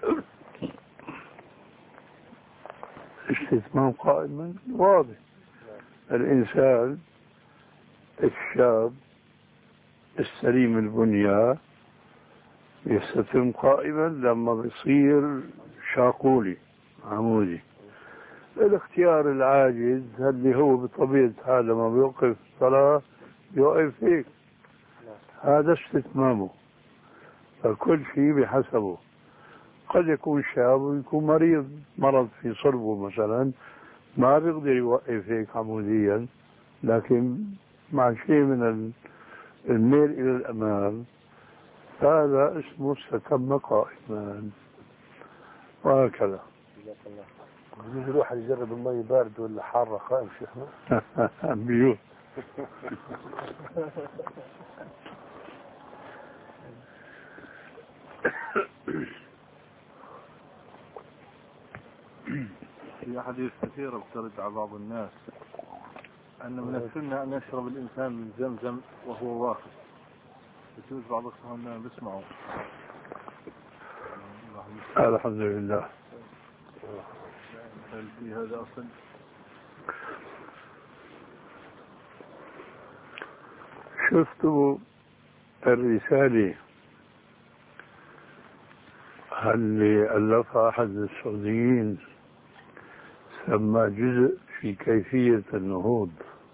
استتمام قائما واضح. الإنسان الشاب السليم البنية يستتم قائما لما بيصير شاقولي عمودي. الاختيار العاجز اللي هو بطبيعة حال لما بيوقف الصلاة بيوقف هيك، هذا استتمامه. فكل شيء بحسبه. قد يكون شاب ويكون مريض مرض في صلبه مثلا ما بيقدر يوقف هيك عموديا، لكن مع شيء من الميل إلى الأمام هذا اسمه استتم قائما. وهكذا. بيجي الواحد يجرب المي بارد ولا حارة قائم شيخنا؟ بيجوز. في حديث كثيرة بترد على بعض الناس أن من السنة أن يشرب الإنسان من زمزم وهو واقف. يجوز بعض الصحابة بيسمعوا. الحمد لله. هل في هذا أصل؟ شفتوا الرسالة اللي ألفها أحد السعوديين سمى جزء في كيفية النهوض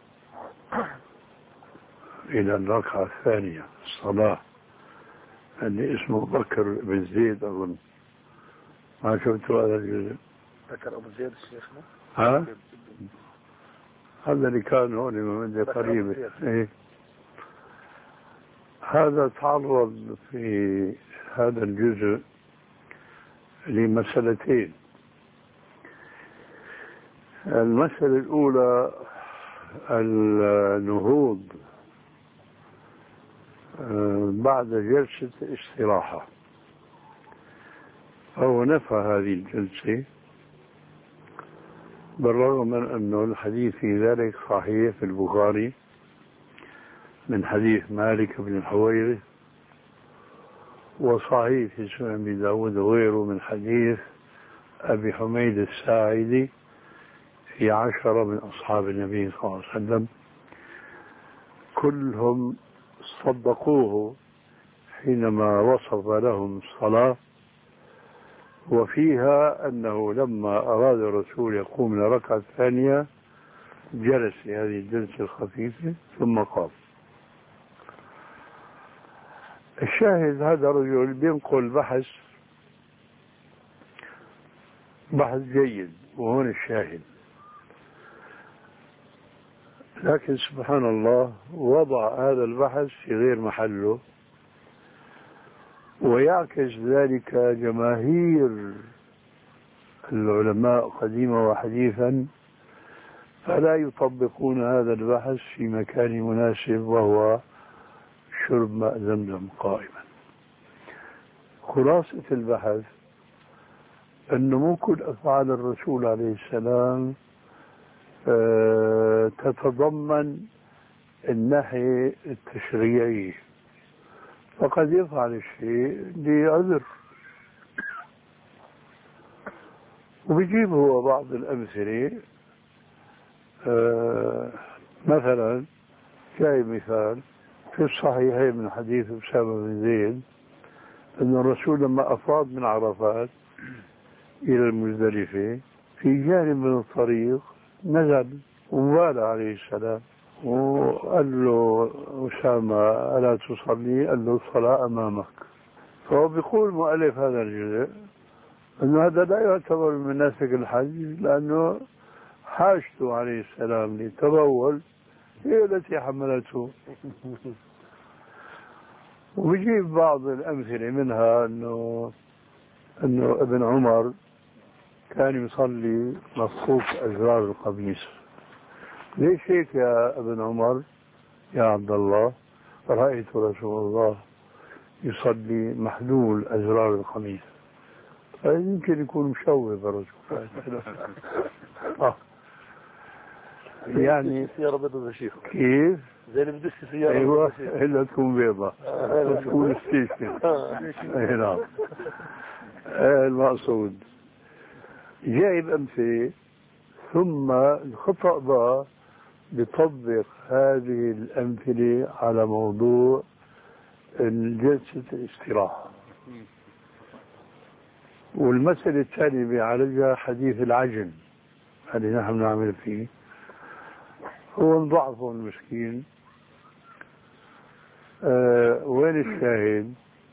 إلى الركعة الثانية الصلاة، اللي اسمه بكر بن زيد أظن. ما شفتوا هذا الجزء؟ بكر أبو زيد الشيخنا؟ ها؟ هذا اللي كان هون من قريبة. إيه؟ هذا تعرض في هذا الجزء لمسألتين. المسألة الأولى النهوض بعد جلسة استراحة، فهو نفى هذه الجلسة بالرغم من أنه الحديث في ذلك صحيح في البخاري من حديث مالك بن الحويرث، وصحيح في سنن أبي داود وغيره من حديث أبي حميد الساعدي في عشرة من أصحاب النبي صلى الله عليه وسلم، كلهم صدقوه حينما وصف لهم الصلاة، وفيها أنه لما أراد الرسول يقوم من الركعة الثانية جلس في هذه الجلسة الخفيفة ثم قام. الشاهد هذا الرجل بينقل بحث بحث جيد، وهون الشاهد. لكن سبحان الله وضع هذا البحث في غير محله، ويعكس ذلك جماهير العلماء قديما وحديثا، فلا يطبقون هذا البحث في مكان مناسب وهو شرب ماء زمزم قائما. خلاصة البحث أنه مو كل أفعال الرسول عليه السلام أه تتضمن الناحية التشريعية، فقد يفعل الشيء لعذر. وبيجيب هو بعض الأمثلة، أه مثلا جاي مثال في الصحيحين من حديث أسامة بن زيد أن الرسول لما أفاض من عرفات إلى المزدلفة في جانب من الطريق نزل ومال عليه السلام وقال له أسامة ألا تصلي؟ قال له الصلاة أمامك. فهو بيقول مؤلف هذا الجزء أنه هذا لا يعتبر من مناسك الحج، لأنه حاجته عليه السلام للتبول هي التي حملته. وبيجيب بعض الأمثلة منها أنه أنه ابن عمر كان يصلي مصفوف أزرار القميص. ليش هيك يا ابن عمر يا عبد الله؟ رأيت رسول الله يصلي محلول أزرار القميص. يمكن يكون مشوه الرسول. آه. يعني سيارة بيضاء شيخ كيف؟ زي اللي بدش سيارة ايوه الا تكون بيضاء تكون ستيشن. اي نعم. المقصود جايب أمثلة، ثم الخطأ بقى بيطبق هذه الأمثلة على موضوع جلسة الاستراحة. والمسألة الثانية بيعالجها حديث العجن اللي نحن نعمل فيه، هو ضعفه المسكين. أه وين الشاهد؟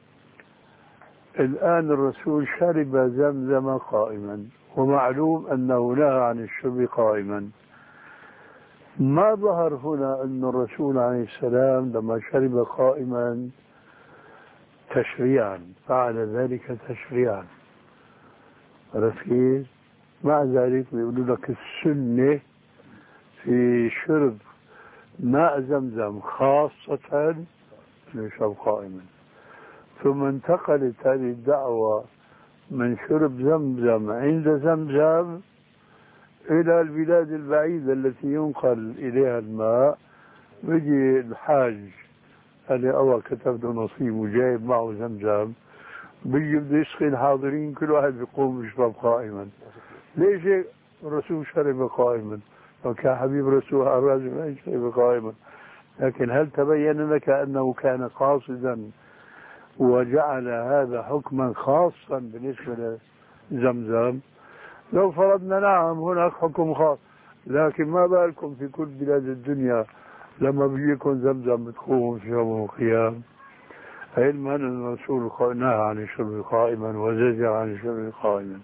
الآن الرسول شرب زمزم قائما، ومعلوم أنه نهى عن الشرب قائما. ما ظهر هنا أن الرسول عليه السلام لما شرب قائما تشريعا فعل ذلك تشريعا، رفيق. مع ذلك بيقولوا لك السنة في شرب ماء زمزم خاصة يشرب قائما. ثم انتقلت هذه الدعوة من شرب زمزم عند زمزم إلى البلاد البعيدة التي ينقل إليها الماء. بيجي الحاج اللي الله كتب له نصيب وجايب معه زمزم، بيجي بده يسقي الحاضرين، كل واحد بيقوم يشرب قائما. ليش هيك؟ الرسول شرب قائما، وكان حبيب رسول الرجل ما يشرب قائما. لكن هل تبين لك أنه كان قاصدا وجعل هذا حكما خاصا بالنسبة لزمزم؟ لو فرضنا نعم هناك حكم خاص، لكن ما بالكم في كل بلاد الدنيا لما بيجيكم زمزم بتقوموا تشربوا قيام، علما أن الرسول نهى عن الشرب قائما وزجر عن الشرب قائما.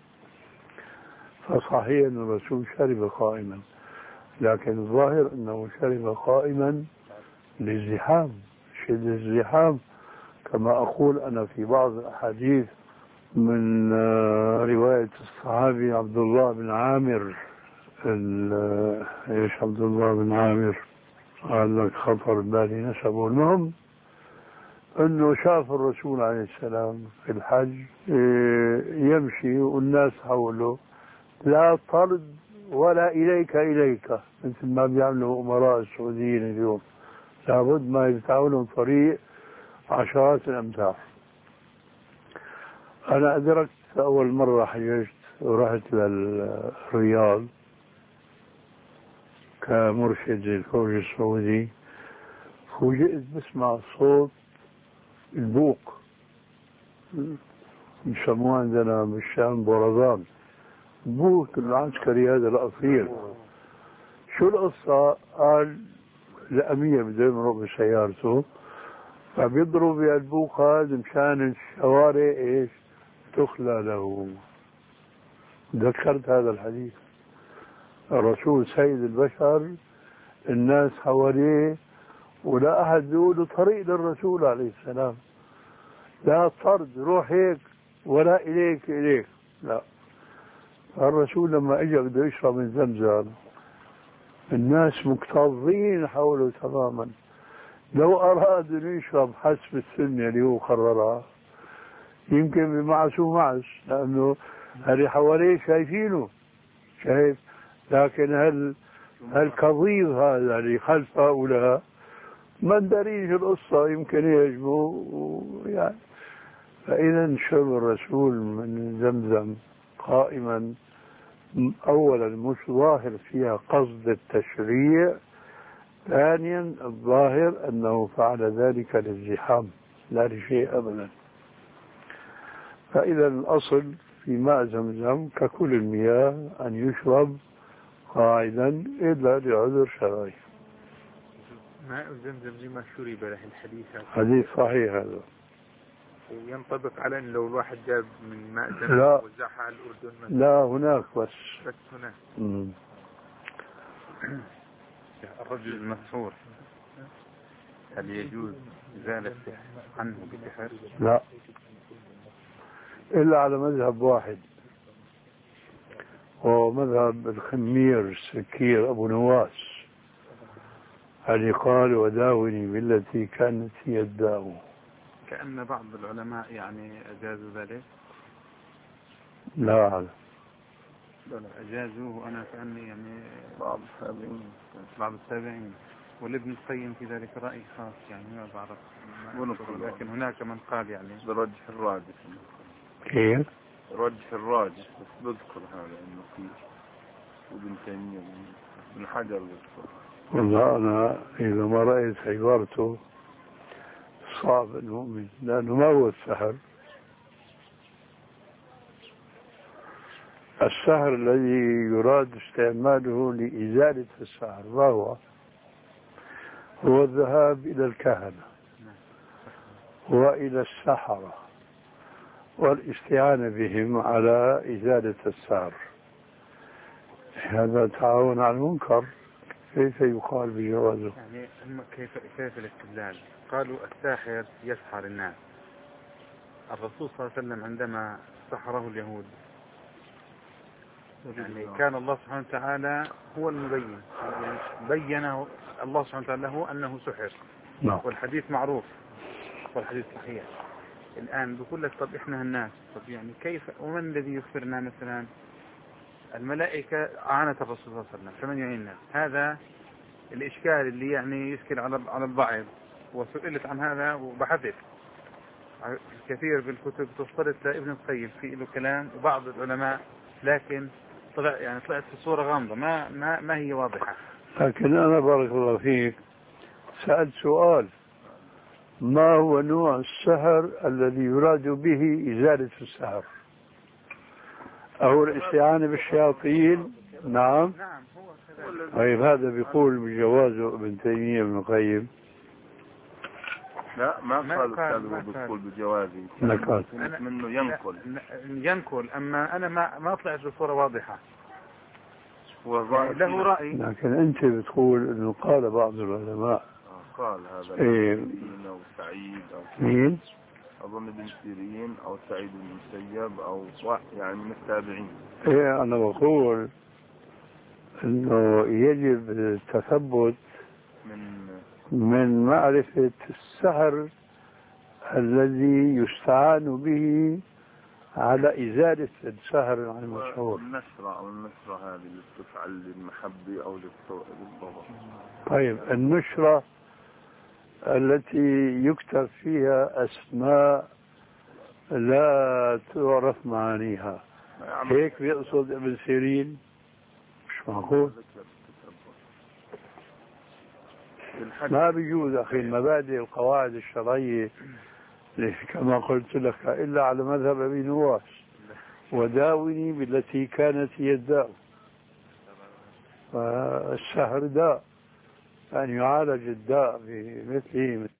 فصحيح أن الرسول شرب قائما، لكن الظاهر أنه شرب قائما للزحام، شد الزحام، كما أقول أنا في بعض الأحاديث من رواية الصحابي عبد الله بن عامر. ايش عبد الله بن عامر؟ قال لك خطر بالي نسبه. المهم انه شاف الرسول عليه السلام في الحج يمشي والناس حوله، لا طرد ولا اليك اليك، مثل ما بيعملوا امراء السعوديين اليوم، لابد ما يفتحوا لهم طريق عشرات الامتار. أنا أدركت أول مرة حججت ورحت للرياض كمرشد للفوج السعودي، فوجئت بسمع صوت البوق، يسموه عندنا بالشام برزان، بوق العسكري هذا الأصيل. شو القصة؟ قال الأمير بده يمرق بسيارته فبيضرب بالبوق هذا مشان الشوارع ايش؟ تخلى له. ذكرت هذا الحديث. الرسول سيد البشر، الناس حواليه ولا أحد بيقول طريق للرسول عليه السلام، لا طرد روح هيك ولا إليك إليك، لا. الرسول لما اجى بده يشرب من زمزم الناس مكتظين حوله تماما. لو أراد أن يشرب حسب السنة اللي هو قررها يمكن بمعسو معس، لأنه اللي حواليه شايفينه شايف، لكن هل هالكظيظ هذا اللي خلف هؤلاء ما ندريش القصة، يمكن يهجموا يعني. فإذا شرب الرسول من زمزم قائما أولا مش ظاهر فيها قصد التشريع، ثانيا الظاهر أنه فعل ذلك للزحام لا لشيء أبدا. فإذا الأصل في ماء زمزم ككل المياه أن يشرب قائلا إلا لعذر شرعي. ماء زمزم لما شرب له الحديث حديث صحيح هذا. وينطبق على أن لو الواحد جاب من ماء زمزم لا وزعها على الأردن مثلا. لا هناك بس بس هناك. مم. الرجل المسحور هل يجوز إزالة عنه بسحر؟ لا إلا على مذهب واحد، وهو مذهب الخمير السكير أبو نواس، اللي قال وداوني بالتي كانت هي الداء. كأن بعض العلماء يعني أجازوا ذلك. لا أعلم. أجازوه. أنا كأني يعني بعض التابعين بعض التابعين والابن القيم في ذلك رأي خاص يعني ما بعرف، لكن هناك من قال يعني برجح الراجح. كيف؟ رجح الراجح بس بذكر هذا إنه في ابن تيمية ابن حجر بذكر. والله أنا إذا ما رأيت عبارته صعب المؤمن، لأنه ما هو السحر. السحر الذي يراد استعماله لإزالة السحر ما هو؟ هو الذهاب إلى الكهنة وإلى السحرة والاستعانة بهم على إزالة السحر. هذا تعاون على المنكر، كيف يقال بجوازه؟ يعني هم كيف كيف الاستدلال؟ قالوا الساحر يسحر الناس. الرسول صلى الله عليه وسلم عندما سحره اليهود يعني كان الله سبحانه وتعالى هو المبين، يعني بينه الله سبحانه وتعالى له أنه سحر. نعم. والحديث معروف والحديث صحيح. الآن بقول لك طب إحنا الناس، طب يعني كيف ومن الذي يخبرنا؟ مثلا الملائكة أعانت الرسول صلى الله عليه وسلم فمن يعيننا؟ هذا الإشكال اللي يعني يشكل على على البعض، وسئلت عن هذا وبحثت الكثير بالكتب توصلت لابن القيم في له كلام وبعض العلماء، لكن طلع يعني طلعت في صورة غامضة ما ما ما هي واضحة. لكن أنا بارك الله فيك سألت سؤال: ما هو نوع السحر الذي يراد به إزالة السحر؟ أو الاستعانة بالشياطين؟ نعم. نعم هو كذلك. طيب هذا بيقول بجوازه ابن تيمية ابن القيم؟ لا ما قال هذا بيقول بجوازه. نقال منه ينقل ينقل أما أنا ما ما طلعت بصورة واضحة. يعني له رأي. لكن أنت بتقول إنه قال بعض العلماء قال هذا إيه أو سعيد أو مين؟ أظن ابن سيرين أو سعيد بن المسيب أو يعني من التابعين. إيه أنا بقول إنه يجب التثبت من من معرفة السحر الذي يستعان به على إزالة السحر المشهور. النشرة أو النشرة هذه اللي تفعل للمحبة أو للضوء. طيب النشرة التي يكتب فيها أسماء لا تعرف معانيها، هيك بيقصد ابن سيرين؟ مش معقول. ما بيجوز أخي المبادئ القواعد الشرعية كما قلت لك إلا على مذهب أبي نواس، وداوني بالتي كانت هي الداء. فالسحر داء، أن يعالج الداء بمثله.